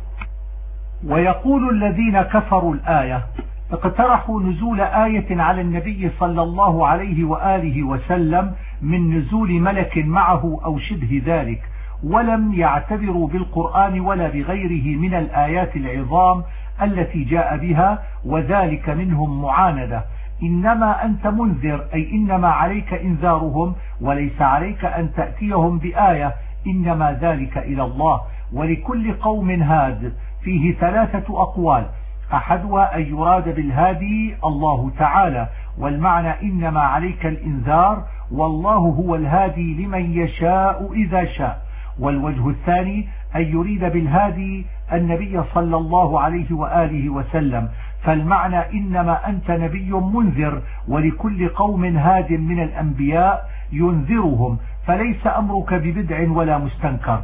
ويقول الذين كفروا الآية اقترحوا نزول آية على النبي صلى الله عليه وآله وسلم من نزول ملك معه أو شبه ذلك، ولم يعتبروا بالقرآن ولا بغيره من الآيات العظام التي جاء بها، وذلك منهم معاندة. إنما أنت منذر، أي إنما عليك إنذارهم وليس عليك أن تأتيهم بآية، إنما ذلك إلى الله. ولكل قوم هاد فيه 3 أقوال، أحدها أن يراد بالهادي الله تعالى، والمعنى إنما عليك الإنذار والله هو الهادي لمن يشاء إذا شاء. والوجه الثاني أن يريد بالهادي النبي صلى الله عليه وآله وسلم، فالمعنى إنما أنت نبي منذر، ولكل قوم هاد من الأنبياء ينذرهم، فليس أمرك ببدع ولا مستنكر.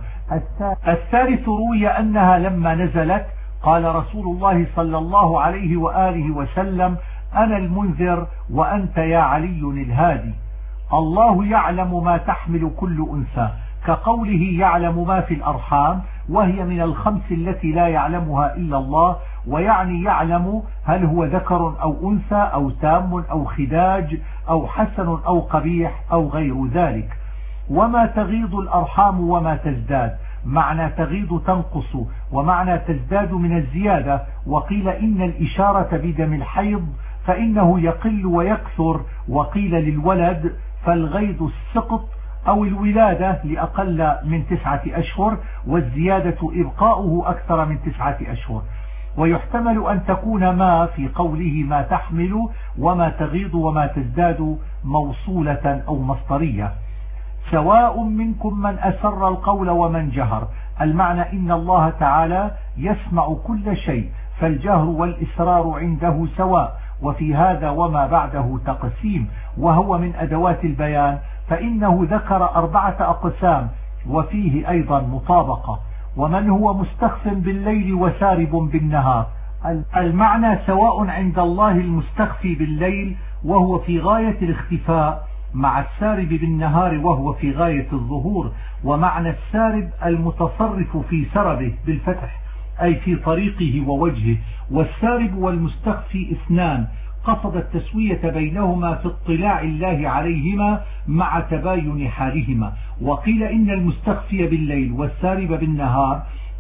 الثالث روي أنها لما نزلت قال رسول الله صلى الله عليه وآله وسلم أنا المنذر وأنت يا علي الهادي. الله يعلم ما تحمل كل أنثى، كقوله يعلم ما في الأرحام، وهي من الخمس التي لا يعلمها إلا الله، ويعني يعلم هل هو ذكر أو أنثى أو تام أو خداج أو حسن أو قبيح أو غير ذلك. وما تغيض الأرحام وما تزداد، معنى تغيض تنقص، ومعنى تزداد من الزيادة. وقيل إن الإشارة بدم الحيض فإنه يقل ويكثر، وقيل للولد فالغيض السقط أو الولادة لأقل من 9 أشهر، والزيادة إبقاؤه أكثر من 9 أشهر. ويحتمل أن تكون ما في قوله ما تحمل وما تغيض وما تزداد موصولة أو مصدرية. سواء منكم من أسر القول ومن جهر، المعنى إن الله تعالى يسمع كل شيء، فالجهر والإسرار عنده سواء. وفي هذا وما بعده تقسيم، وهو من أدوات البيان، فإنه ذكر 4 أقسام، وفيه أيضا مطابقة. ومن هو مستخف بالليل وسارب بالنهار، المعنى سواء عند الله المستخفي بالليل وهو في غاية الاختفاء مع السارب بالنهار وهو في غاية الظهور. ومعنى السارب المتصرف في سربه بالفتح، أي في طريقه ووجهه. والسارب والمستخفي اثنان، قصد التسوية بينهما في اطلاع الله عليهما مع تباين حالهما. وقيل إن المستخفي بالليل والسارب بالنهار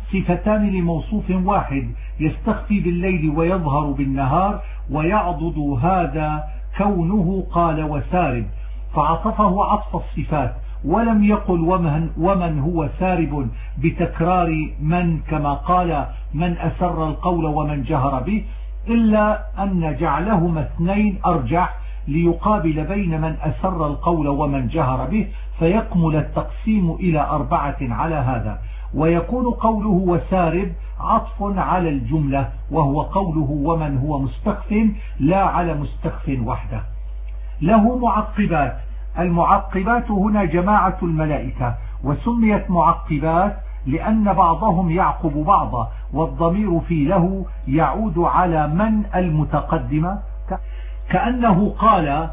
صفتان لموصوف واحد يستخفي بالليل ويظهر بالنهار، ويعضد هذا كونه قال وسارب، فعطفه عطف الصفات، ولم يقل ومن هو سارب بتكرار من كما قال من أسر القول ومن جهر به، إلا أن جعلهما اثنين أرجح ليقابل بين من أسر القول ومن جهر به، فيكمل التقسيم إلى 4 على هذا. ويكون قوله وسارب عطف على الجملة، وهو قوله ومن هو مستخف لا على مستخف وحده. له معقبات. المعقبات هنا جماعة الملائكة، وسميت معقبات لأن بعضهم يعقب بعضا، والضمير في له يعود على من المتقدمة، كأنه قال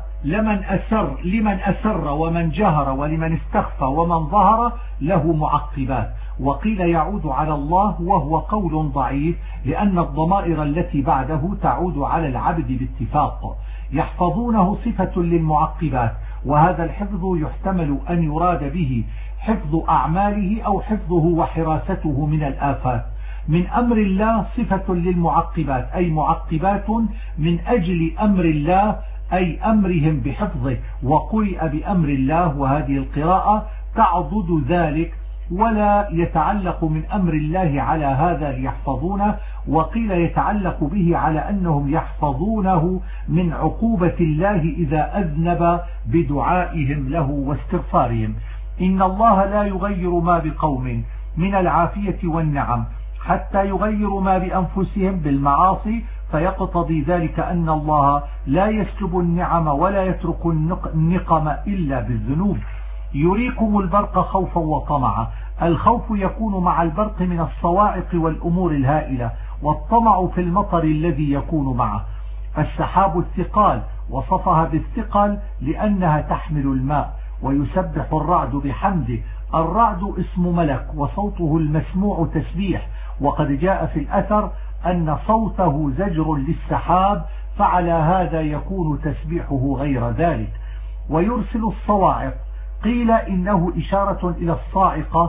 لمن أسر ومن جهر ولمن استخفى ومن ظهر له معقبات. وقيل يعود على الله، وهو قول ضعيف لأن الضمائر التي بعده تعود على العبد باتفاق. يحفظونه صفة للمعقبات، وهذا الحفظ يحتمل أن يراد به حفظ أعماله أو حفظه وحراسته من الآفات. من أمر الله صفة للمعقبات، أي معقبات من أجل أمر الله، أي أمرهم بحفظه، وقرئ بأمر الله، وهذه القراءة تعضد ذلك، ولا يتعلق من أمر الله على هذا ليحفظونه، وقيل يتعلق به على أنهم يحفظونه من عقوبة الله إذا أذنب بدعائهم له واستغفارهم. إن الله لا يغير ما بقوم من العافية والنعم حتى يغيروا ما بأنفسهم بالمعاصي، فيقتضي ذلك أن الله لا يسلب النعم ولا يترك النقم إلا بالذنوب. يريكم البرق خوفا وطمعا. الخوف يكون مع البرق من الصواعق والأمور الهائلة، والطمع في المطر الذي يكون معه. السحاب الثقال وصفها بالثقل لأنها تحمل الماء. ويسبح الرعد بحمده. الرعد اسم ملك، وصوته المسموع تسبيح، وقد جاء في الأثر أن صوته زجر للسحاب، فعلى هذا يكون تسبيحه غير ذلك. ويرسل الصواعق. قيل إنه إشارة إلى الصاعقة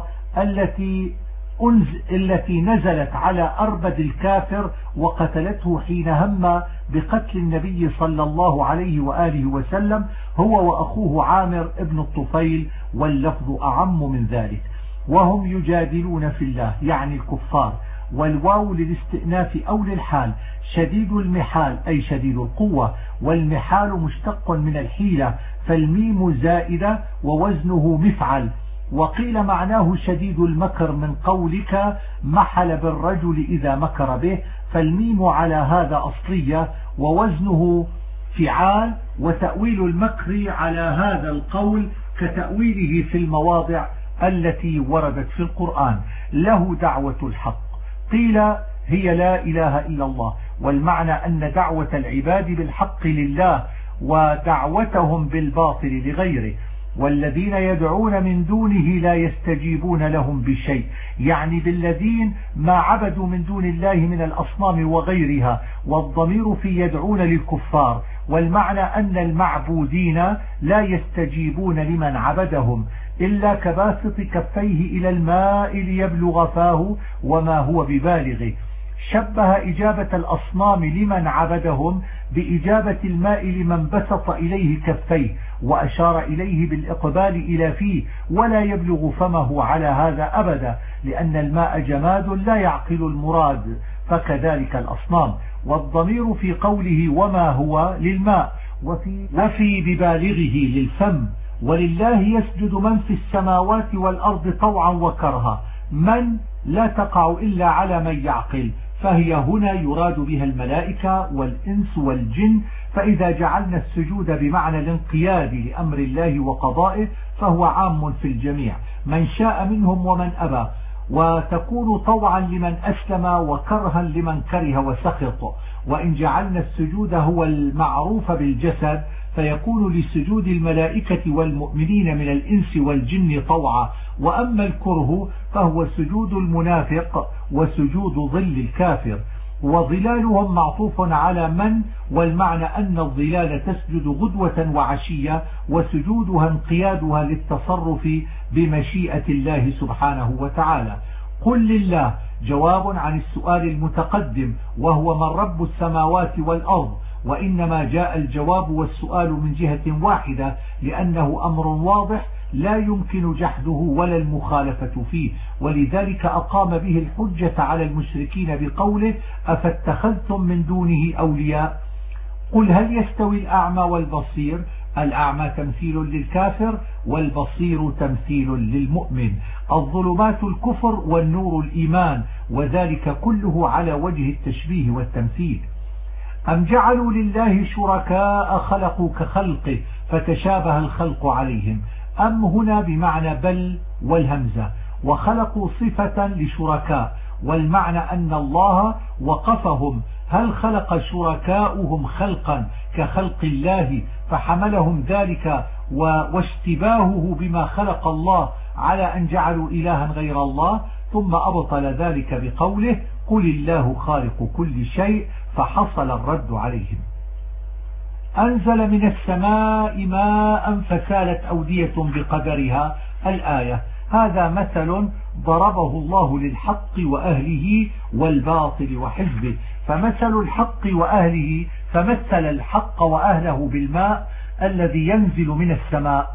التي نزلت على أربد الكافر وقتلته حين هم بقتل النبي صلى الله عليه وآله وسلم هو وأخوه عامر ابن الطفيل، واللفظ أعم من ذلك. وهم يجادلون في الله، يعني الكفار. والواو للاستئناف أو للحال. شديد المحال أي شديد القوة، والمحال مشتق من الحيلة، فالميم زائدة ووزنه مفعل. وقيل معناه شديد المكر من قولك محل بالرجل إذا مكر به، فالميم على هذا أصلية ووزنه فعال. وتأويل المكر على هذا القول كتأويله في المواضع التي وردت في القرآن. له دعوة الحق. قيل هي لا إله إلا الله، والمعنى أن دعوة العباد بالحق لله ودعوتهم بالباطل لغيره. والذين يدعون من دونه لا يستجيبون لهم بشيء، يعني بالذين ما عبدوا من دون الله من الأصنام وغيرها، والضمير في يدعون للكفار، والمعنى أن المعبودين لا يستجيبون لمن عبدهم إلا كباسط كفيه إلى الماء ليبلغ فاه وما هو ببالغه. شبه إجابة الأصنام لمن عبدهم بإجابة الماء لمن بسط إليه كفيه، وأشار إليه بالإقبال إلى فيه، ولا يبلغ فمه على هذا أبدا، لأن الماء جماد لا يعقل المراد، فكذلك الأصنام. والضمير في قوله وما هو للماء، وفي ببالغه للفم. ولله يسجد من في السماوات والأرض طوعا وكرها. من لا تقع إلا على من يعقل، فهي هنا يراد بها الملائكة والإنس والجن. فإذا جعلنا السجود بمعنى الانقياد لأمر الله وقضائه فهو عام في الجميع، من شاء منهم ومن أبى. وتكون طوعا لمن أسلم وكرها لمن كره وسخط. وإن جعلنا السجود هو المعروف بالجسد فيكون لسجود الملائكة والمؤمنين من الإنس والجن طوعا. وأما الكره فهو سجود المنافق وسجود ظل الكافر. وظلالهم معطوف على من، والمعنى أن الظلال تسجد غدوة وعشية، وسجودها انقيادها للتصرف بمشيئة الله سبحانه وتعالى. قل لله جواب عن السؤال المتقدم وهو من رب السماوات والأرض، وإنما جاء الجواب والسؤال من جهة واحدة لأنه أمر واضح لا يمكن جحده ولا المخالفة فيه، ولذلك أقام به الحجة على المشركين بقوله أفاتخذتم من دونه أولياء. قل هل يستوي الأعمى والبصير؟ الأعمى تمثيل للكافر والبصير تمثيل للمؤمن، الظلمات الكفر والنور الإيمان، وذلك كله على وجه التشبيه والتمثيل. أم جعلوا لله شركاء خلقوا كخلقه فتشابه الخلق عليهم. أم هنا بمعنى بل والهمزة، وخلقوا صفة لشركاء، والمعنى أن الله وقفهم هل خلق شركاؤهم خلقا كخلق الله فحملهم ذلك واشتباهه بما خلق الله على أن جعلوا إلها غير الله، ثم أبطل ذلك بقوله قل الله خالق كل شيء، فحصل الرد عليهم. أنزل من السماء ماء فسالت أودية بقدرها. الآية. هذا مثل ضربه الله للحق وأهله والباطل وحزبه، فمثل الحق وأهله فمثل الحق وأهله بالماء الذي ينزل من السماء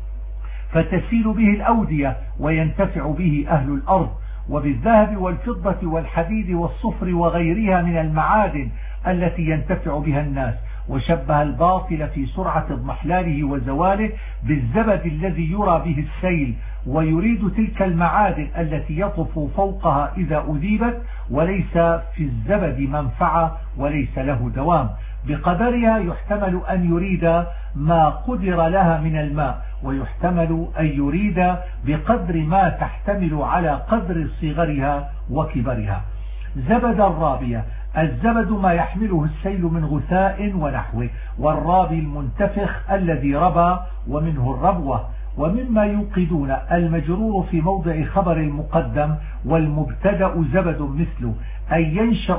فتسيل به الأودية وينتفع به أهل الأرض، وبالذهب والفضة والحديد والصفر وغيرها من المعادن التي ينتفع بها الناس. وشبه الباطل في سرعة اضمحلاله وزواله بالزبد الذي يرى به السيل، ويريد تلك المعادن التي يطف فوقها إذا أذيبت، وليس في الزبد منفعة وليس له دوام. بقدرها يحتمل أن يريد ما قدر لها من الماء، ويحتمل أن يريد بقدر ما تحتمل على قدر صغرها وكبرها. زبد الرابية. الزبد ما يحمله السيل من غثاء ونحوه، والرابي المنتفخ الذي ربى ومنه الربوة. ومما يوقدون المجرور في موضع خبر المقدم، والمبتدأ زبد مثله، أي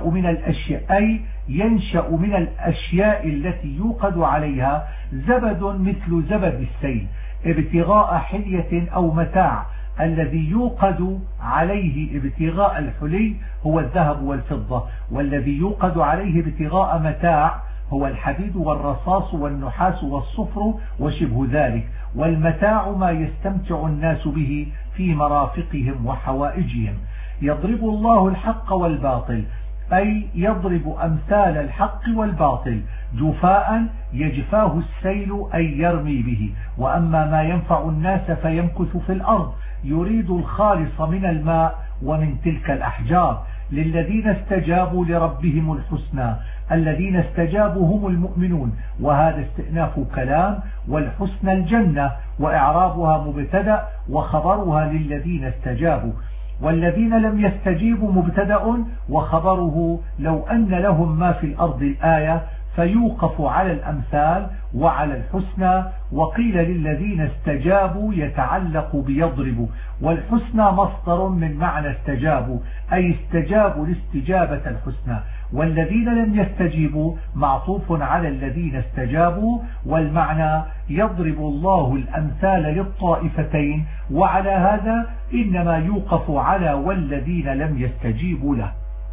ينشأ من الأشياء التي يوقد عليها زبد مثل زبد السيل ابتغاء حلية أو متاع. الذي يوقد عليه ابتغاء الحلي هو الذهب والفضة، والذي يوقد عليه ابتغاء متاع هو الحديد والرصاص والنحاس والصفر وشبه ذلك. والمتاع ما يستمتع الناس به في مرافقهم وحوائجهم. يضرب الله الحق والباطل، أي يضرب أمثال الحق والباطل جفاء يجفاه السيل أي يرمي به. وأما ما ينفع الناس فيمكث في الأرض، يريد الخالص من الماء ومن تلك الأحجار. للذين استجابوا لربهم الحسنى، الذين استجابوا هم المؤمنون، وهذا استئناف كلام، والحسنى الجنة، وإعرابها مبتدأ وخبرها للذين استجابوا. والذين لم يستجيبوا مبتدأ وخبره لو أن لهم ما في الأرض الآية، فيوقف على الأمثال وعلى الحسنى. وقيل للذين استجابوا يتعلق بيضرب، والحسنى مصدر من معنى استجابوا، أي استجابوا الاستجابة الحسنى. والذين لم يستجيبوا معطوف على الذين استجابوا، والمعنى يضرب الله الأمثال للطائفتين، وعلى هذا إنما يوقف على والذين لم يستجيبوا له.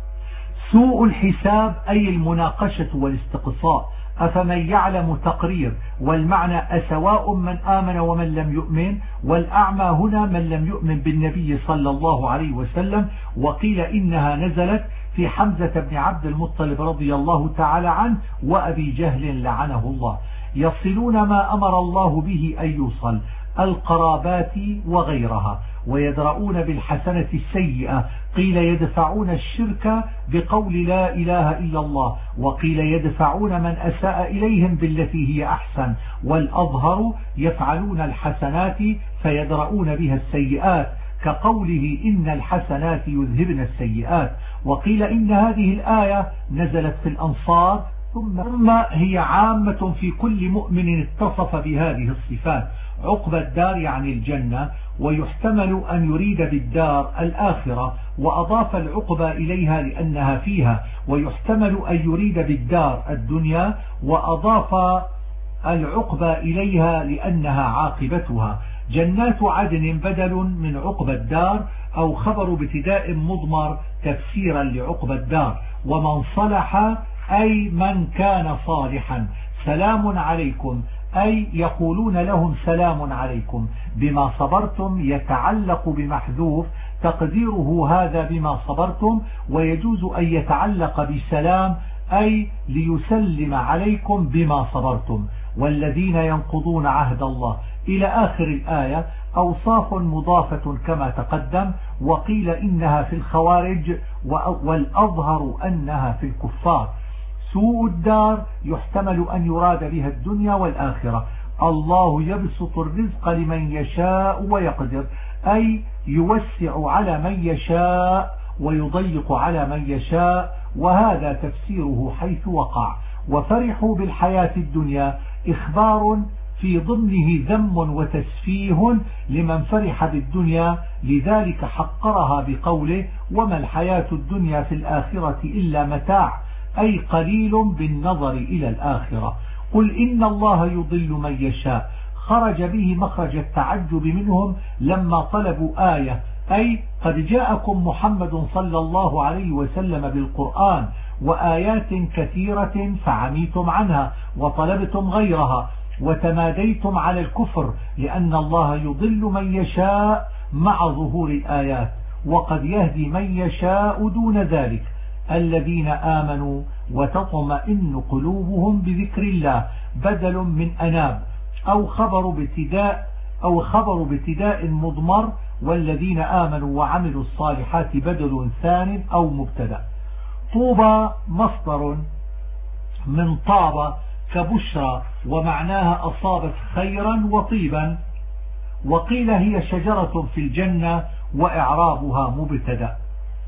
سوء الحساب أي المناقشة والاستقصاء. أفمن يعلم تقرير، والمعنى أسواء من آمن ومن لم يؤمن، والأعمى هنا من لم يؤمن بالنبي صلى الله عليه وسلم. وقيل إنها نزلت في حمزة بن عبد المطلب رضي الله تعالى عنه وأبي جهل لعنه الله. يصلون ما أمر الله به أن يوصل، القرابات وغيرها، ويدرؤون بالحسنة السيئة. قيل يدفعون الشرك بقول لا إله إلا الله، وقيل يدفعون من أساء إليهم بالتي هي أحسن، والأظهر يفعلون الحسنات فيدرؤون بها السيئات، كقوله إن الحسنات يذهبن السيئات. وقيل إن هذه الآية نزلت في الأنصار، ثم هي عامة في كل مؤمن اتصف بهذه الصفات. عقبى الدار يعني الجنة، ويحتمل أن يريد بالدار الآخرة، وأضاف العقبى إليها لأنها فيها، ويحتمل أن يريد بالدار الدنيا، وأضاف العقبى إليها لأنها عاقبتها. جنات عدن بدل من عقبى الدار أو خبر ابتداء مضمر تفسيرا لعقبى الدار. ومن صلح أي من كان صالحا. سلام عليكم أي يقولون لهم سلام عليكم بما صبرتم يتعلق بمحذوف تقديره هذا بما صبرتم، ويجوز أن يتعلق بسلام أي ليسلم عليكم بما صبرتم. والذين ينقضون عهد الله إلى آخر الآية أوصاف مضافة كما تقدم، وقيل إنها في الخوارج والأظهر أنها في الكفار. سوء الدار يحتمل أن يراد بها الدنيا والآخرة. الله يبسط الرزق لمن يشاء ويقدر أي يوسع على من يشاء ويضيق على من يشاء، وهذا تفسيره حيث وقع. وفرحوا بالحياة الدنيا إخبار في ضمنه ذم وتسفيه لمن فرح بالدنيا، لذلك حقرها بقوله وما الحياة الدنيا في الآخرة إلا متاع، أي قليل بالنظر إلى الآخرة. قل إن الله يضل من يشاء، خرج به مخرج التعجب منهم لما طلبوا آية، أي قد جاءكم محمد صلى الله عليه وسلم بالقرآن وآيات كثيرة فعميتم عنها وطلبتم غيرها وتماديتم على الكفر، لأن الله يضل من يشاء مع ظهور الآيات، وقد يهدي من يشاء دون ذلك. الذين آمنوا وتطمئن قلوبهم بذكر الله بدل من أناب، أو خبر ابتداء مضمر، والذين آمنوا وعملوا الصالحات بدل ثان أو مبتدأ. طوبى مصدر من طاب كبشرى، ومعناها أصابت خيرا وطيبا، وقيل هي شجرة في الجنة وإعرابها مبتدأ.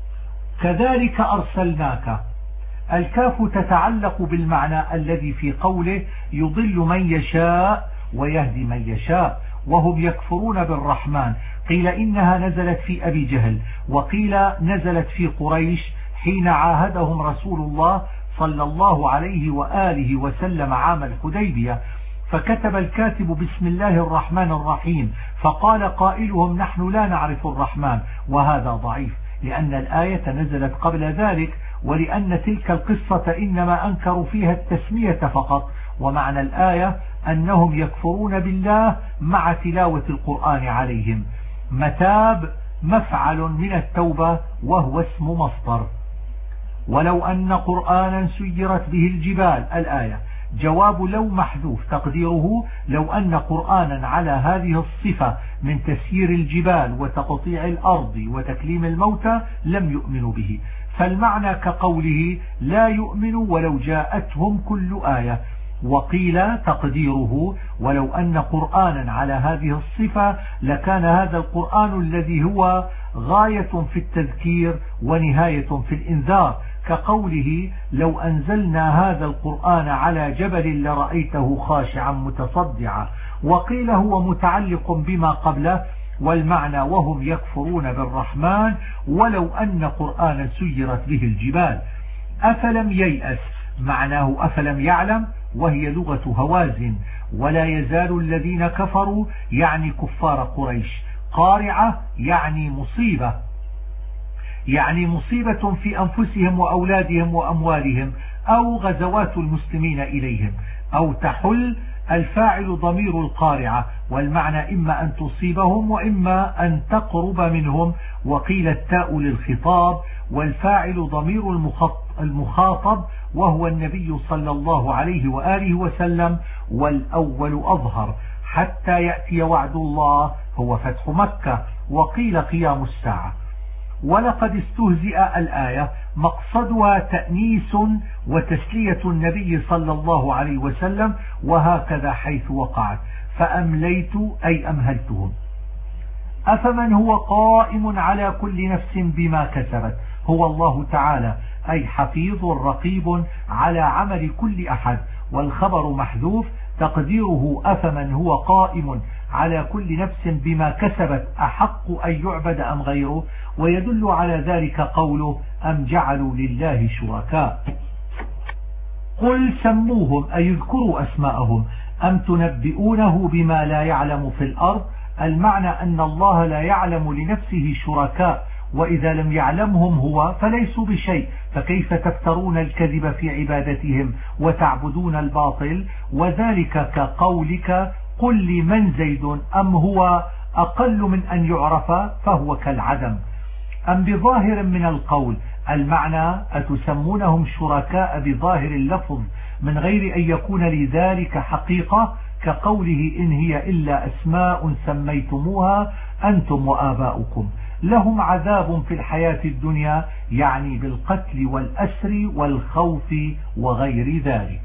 كذلك أرسلناك، الكاف تتعلق بالمعنى الذي في قوله يضل من يشاء ويهدي من يشاء وهم يكفرون بالرحمن. قيل إنها نزلت في أبي جهل، وقيل نزلت في قريش حين عاهدهم رسول الله صلى الله عليه وآله وسلم عام الحديبية، فكتب الكاتب بسم الله الرحمن الرحيم، فقال قائلهم نحن لا نعرف الرحمن، وهذا ضعيف لأن الآية نزلت قبل ذلك، ولأن تلك القصة إنما أنكروا فيها التسمية فقط، ومعنى الآية أنهم يكفرون بالله مع تلاوة القرآن عليهم. متاب مفعل من التوبة وهو اسم مصدر. ولو أن قرآنا سيرت به الجبال، الآية جواب لو محذوف تقديره لو أن قرآنا على هذه الصفة من تسيير الجبال وتقطيع الأرض وتكليم الموتى لم يؤمنوا به، فالمعنى كقوله لا يؤمن ولو جاءتهم كل آية. وقيل تقديره ولو أن قرآنا على هذه الصفة لكان هذا القرآن الذي هو غاية في التذكير ونهاية في الإنذار، كقوله لو أنزلنا هذا القرآن على جبل لرأيته خاشعا متصدعا. وقيل هو متعلق بما قبله، والمعنى وهم يكفرون بالرحمن ولو أن قرآنا سيرت به الجبال. أفلم ييأس معناه أفلم يعلم، وهي لغة هوازن. ولا يزال الذين كفروا يعني كفار قريش، قارعة يعني مصيبة، يعني مصيبة في أنفسهم وأولادهم وأموالهم، أو غزوات المسلمين إليهم. أو تحل الفاعل ضمير القارعة، والمعنى إما أن تصيبهم وإما أن تقرب منهم. وقيل التاء للخطاب، والفاعل ضمير المخاطب وهو النبي صلى الله عليه وآله وسلم، والأول أظهر. حتى يأتي وعد الله هو فتح مكة، وقيل قيام الساعة. ولقد استهزئ الآية مقصدها تأنيس وتسلية النبي صلى الله عليه وسلم، وهكذا حيث وقعت. فأمليت أي أمهلتهم. أفمن هو قائم على كل نفس بما كسبت، هو الله تعالى، أي حفيظ رقيب على عمل كل أحد. والخبر محذوف تقديره أفمن هو قائم على كل نفس بما كسبت أحق أن يعبد أم غيره. ويدل على ذلك قوله أم جعلوا لله شركاء. قل سموهم أي اذكروا أسماءهم، أم تنبئونه بما لا يعلم في الأرض، المعنى أن الله لا يعلم لنفسه شركاء، وإذا لم يعلمهم هو فليسوا بشيء، فكيف تفترون الكذب في عبادتهم وتعبدون الباطل؟ وذلك كقولك قل لي من زيد أم هو أقل من أن يعرف فهو كالعدم. أم بظاهر من القول، المعنى أتسمونهم شركاء بظاهر اللفظ من غير أن يكون لذلك حقيقة، كقوله إن هي إلا أسماء سميتموها أنتم وآباؤكم، لهم عذاب في الحياة الدنيا، يعني بالقتل والأسر والخوف وغير ذلك.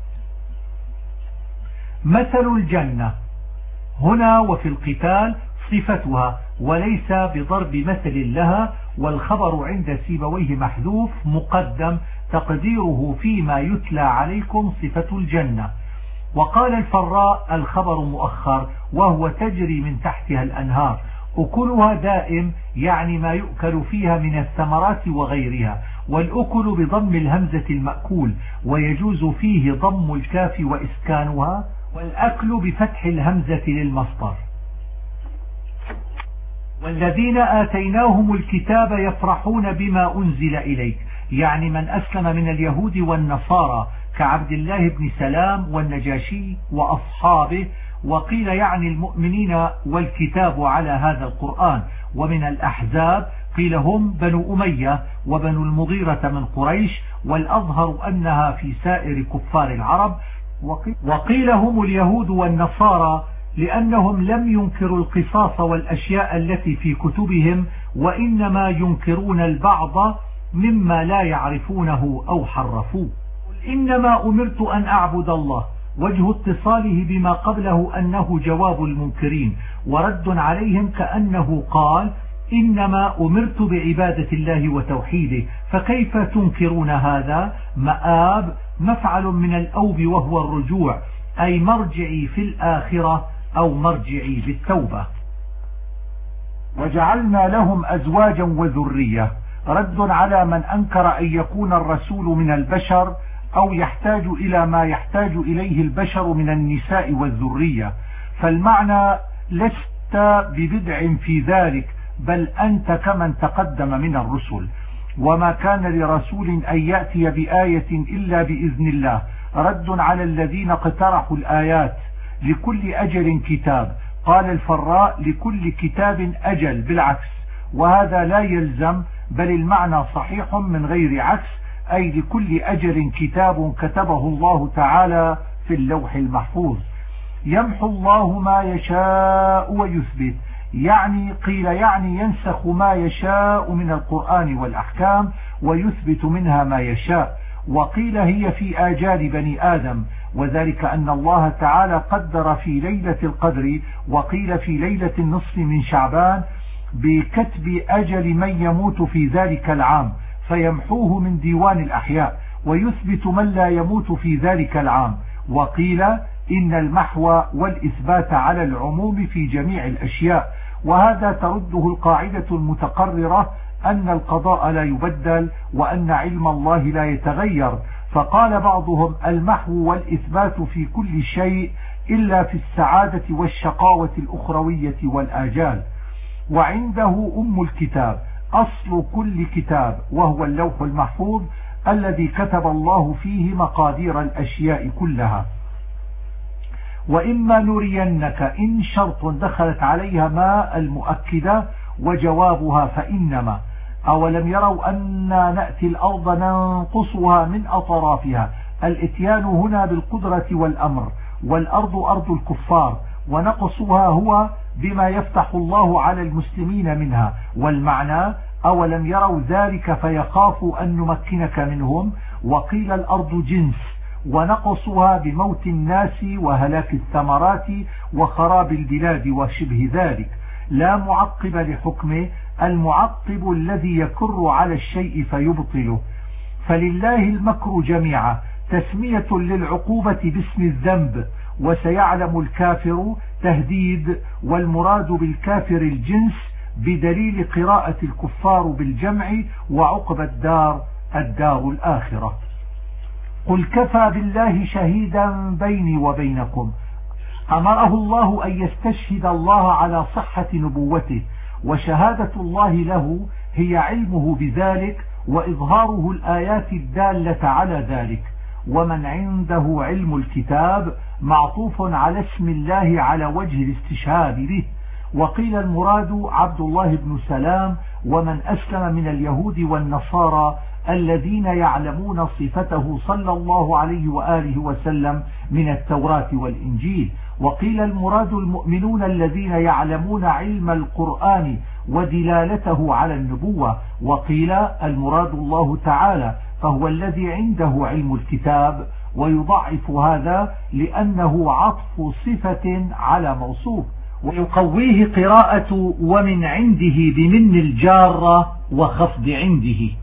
مثل الجنة هنا وفي القتال صفتها وليس بضرب مثل لها، والخبر عند سيبويه محذوف مقدم تقديره فيما يتلى عليكم صفة الجنة. وقال الفراء الخبر مؤخر وهو تجري من تحتها الأنهار، أكلها دائم يعني ما يؤكل فيها من الثمرات وغيرها، والأكل بضم الهمزة المأكول، ويجوز فيه ضم الكاف وإسكانها، والأكل بفتح الهمزة للمصدر. والذين آتيناهم الكتاب يفرحون بما أنزل إليك، يعني من أسلم من اليهود والنصارى كعبد الله بن سلام والنجاشي وأصحابه، وقيل يعني المؤمنين والكتاب على هذا القرآن. ومن الأحزاب قيل هم بنو أمية وبنو المغيرة من قريش، والأظهر أنها في سائر كفار العرب. وقيل هم اليهود والنصارى لأنهم لم ينكروا القصاص والأشياء التي في كتبهم، وإنما ينكرون البعض مما لا يعرفونه أو حرفوه. إنما أمرت أن أعبد الله، وجه اتصاله بما قبله أنه جواب المنكرين ورد عليهم، كأنه قال إنما أمرت بعبادة الله وتوحيده، فكيف تنكرون هذا؟ مآب مفعل من الأوب وهو الرجوع، أي مرجعي في الآخرة أو مرجعي بالتوبة. وجعلنا لهم أزواجا وذرية، رد على من أنكر أن يكون الرسول من البشر أو يحتاج إلى ما يحتاج إليه البشر من النساء والذرية، فالمعنى لست ببدع في ذلك، بل أنت كمن تقدم من الرسل. وما كان لرسول أن يأتي بآية إلا بإذن الله، رد على الذين اقترحوا الآيات. لكل أجل كتاب، قال الفراء لكل كتاب أجل بالعكس، وهذا لا يلزم، بل المعنى صحيح من غير عكس، أي لكل أجل كتاب كتبه الله تعالى في اللوح المحفوظ. يمحو الله ما يشاء ويثبت، يعني قيل يعني ينسخ ما يشاء من القرآن والأحكام ويثبت منها ما يشاء، وقيل هي في آجال بني آدم، وذلك أن الله تعالى قدر في ليلة القدر، وقيل في ليلة النصف من شعبان، بكتب أجل من يموت في ذلك العام فيمحوه من ديوان الأحياء، ويثبت من لا يموت في ذلك العام. وقيل إن المحو والإثبات على العموم في جميع الأشياء، وهذا ترده القاعدة المتقررة أن القضاء لا يبدل وأن علم الله لا يتغير. فقال بعضهم المحو والإثبات في كل شيء إلا في السعادة والشقاوة الأخروية والآجال. وعنده أم الكتاب أصل كل كتاب، وهو اللوح المحفوظ الذي كتب الله فيه مقادير الأشياء كلها. وإما نرينك، إن شرط دخلت عليها ما المؤكدة، وجوابها فإنما. أولم يروا أنا نأتي الأرض ننقصها من أطرافها، الإتيان هنا بالقدرة والأمر، والأرض أرض الكفار، ونقصها هو بما يفتح الله على المسلمين منها، والمعنى أولم يروا ذلك فيخافوا أن نمكنك منهم. وقيل الأرض جنس، ونقصها بموت الناس وهلاك الثمرات وخراب البلاد وشبه ذلك، لا معقب لحكمه، المعقب الذي يكر على الشيء فيبطله. فلله المكر جميعا، تسمية للعقوبة باسم الذنب، وسيعلم الكافر تهديد، والمراد بالكافر الجنس بدليل قراءة الكفار بالجمع، وعقب الدار الآخرة. قل كفى بالله شهيدا بيني وبينكم، أمره الله أن يستشهد الله على صحة نبوته، وشهادة الله له هي علمه بذلك وإظهاره الآيات الدالة على ذلك. ومن عنده علم الكتاب معطوف على اسم الله على وجه الاستشهاد به. وقيل المراد عبد الله بن سلام ومن أسلم من اليهود والنصارى الذين يعلمون صفته صلى الله عليه وآله وسلم من التوراة والإنجيل. وقيل المراد المؤمنون الذين يعلمون علم القرآن ودلالته على النبوة. وقيل المراد الله تعالى، فهو الذي عنده علم الكتاب، ويضعف هذا لأنه عطف صفة على موصوف. ويقويه قراءة ومن عنده بمن الجارة وخفض عنده.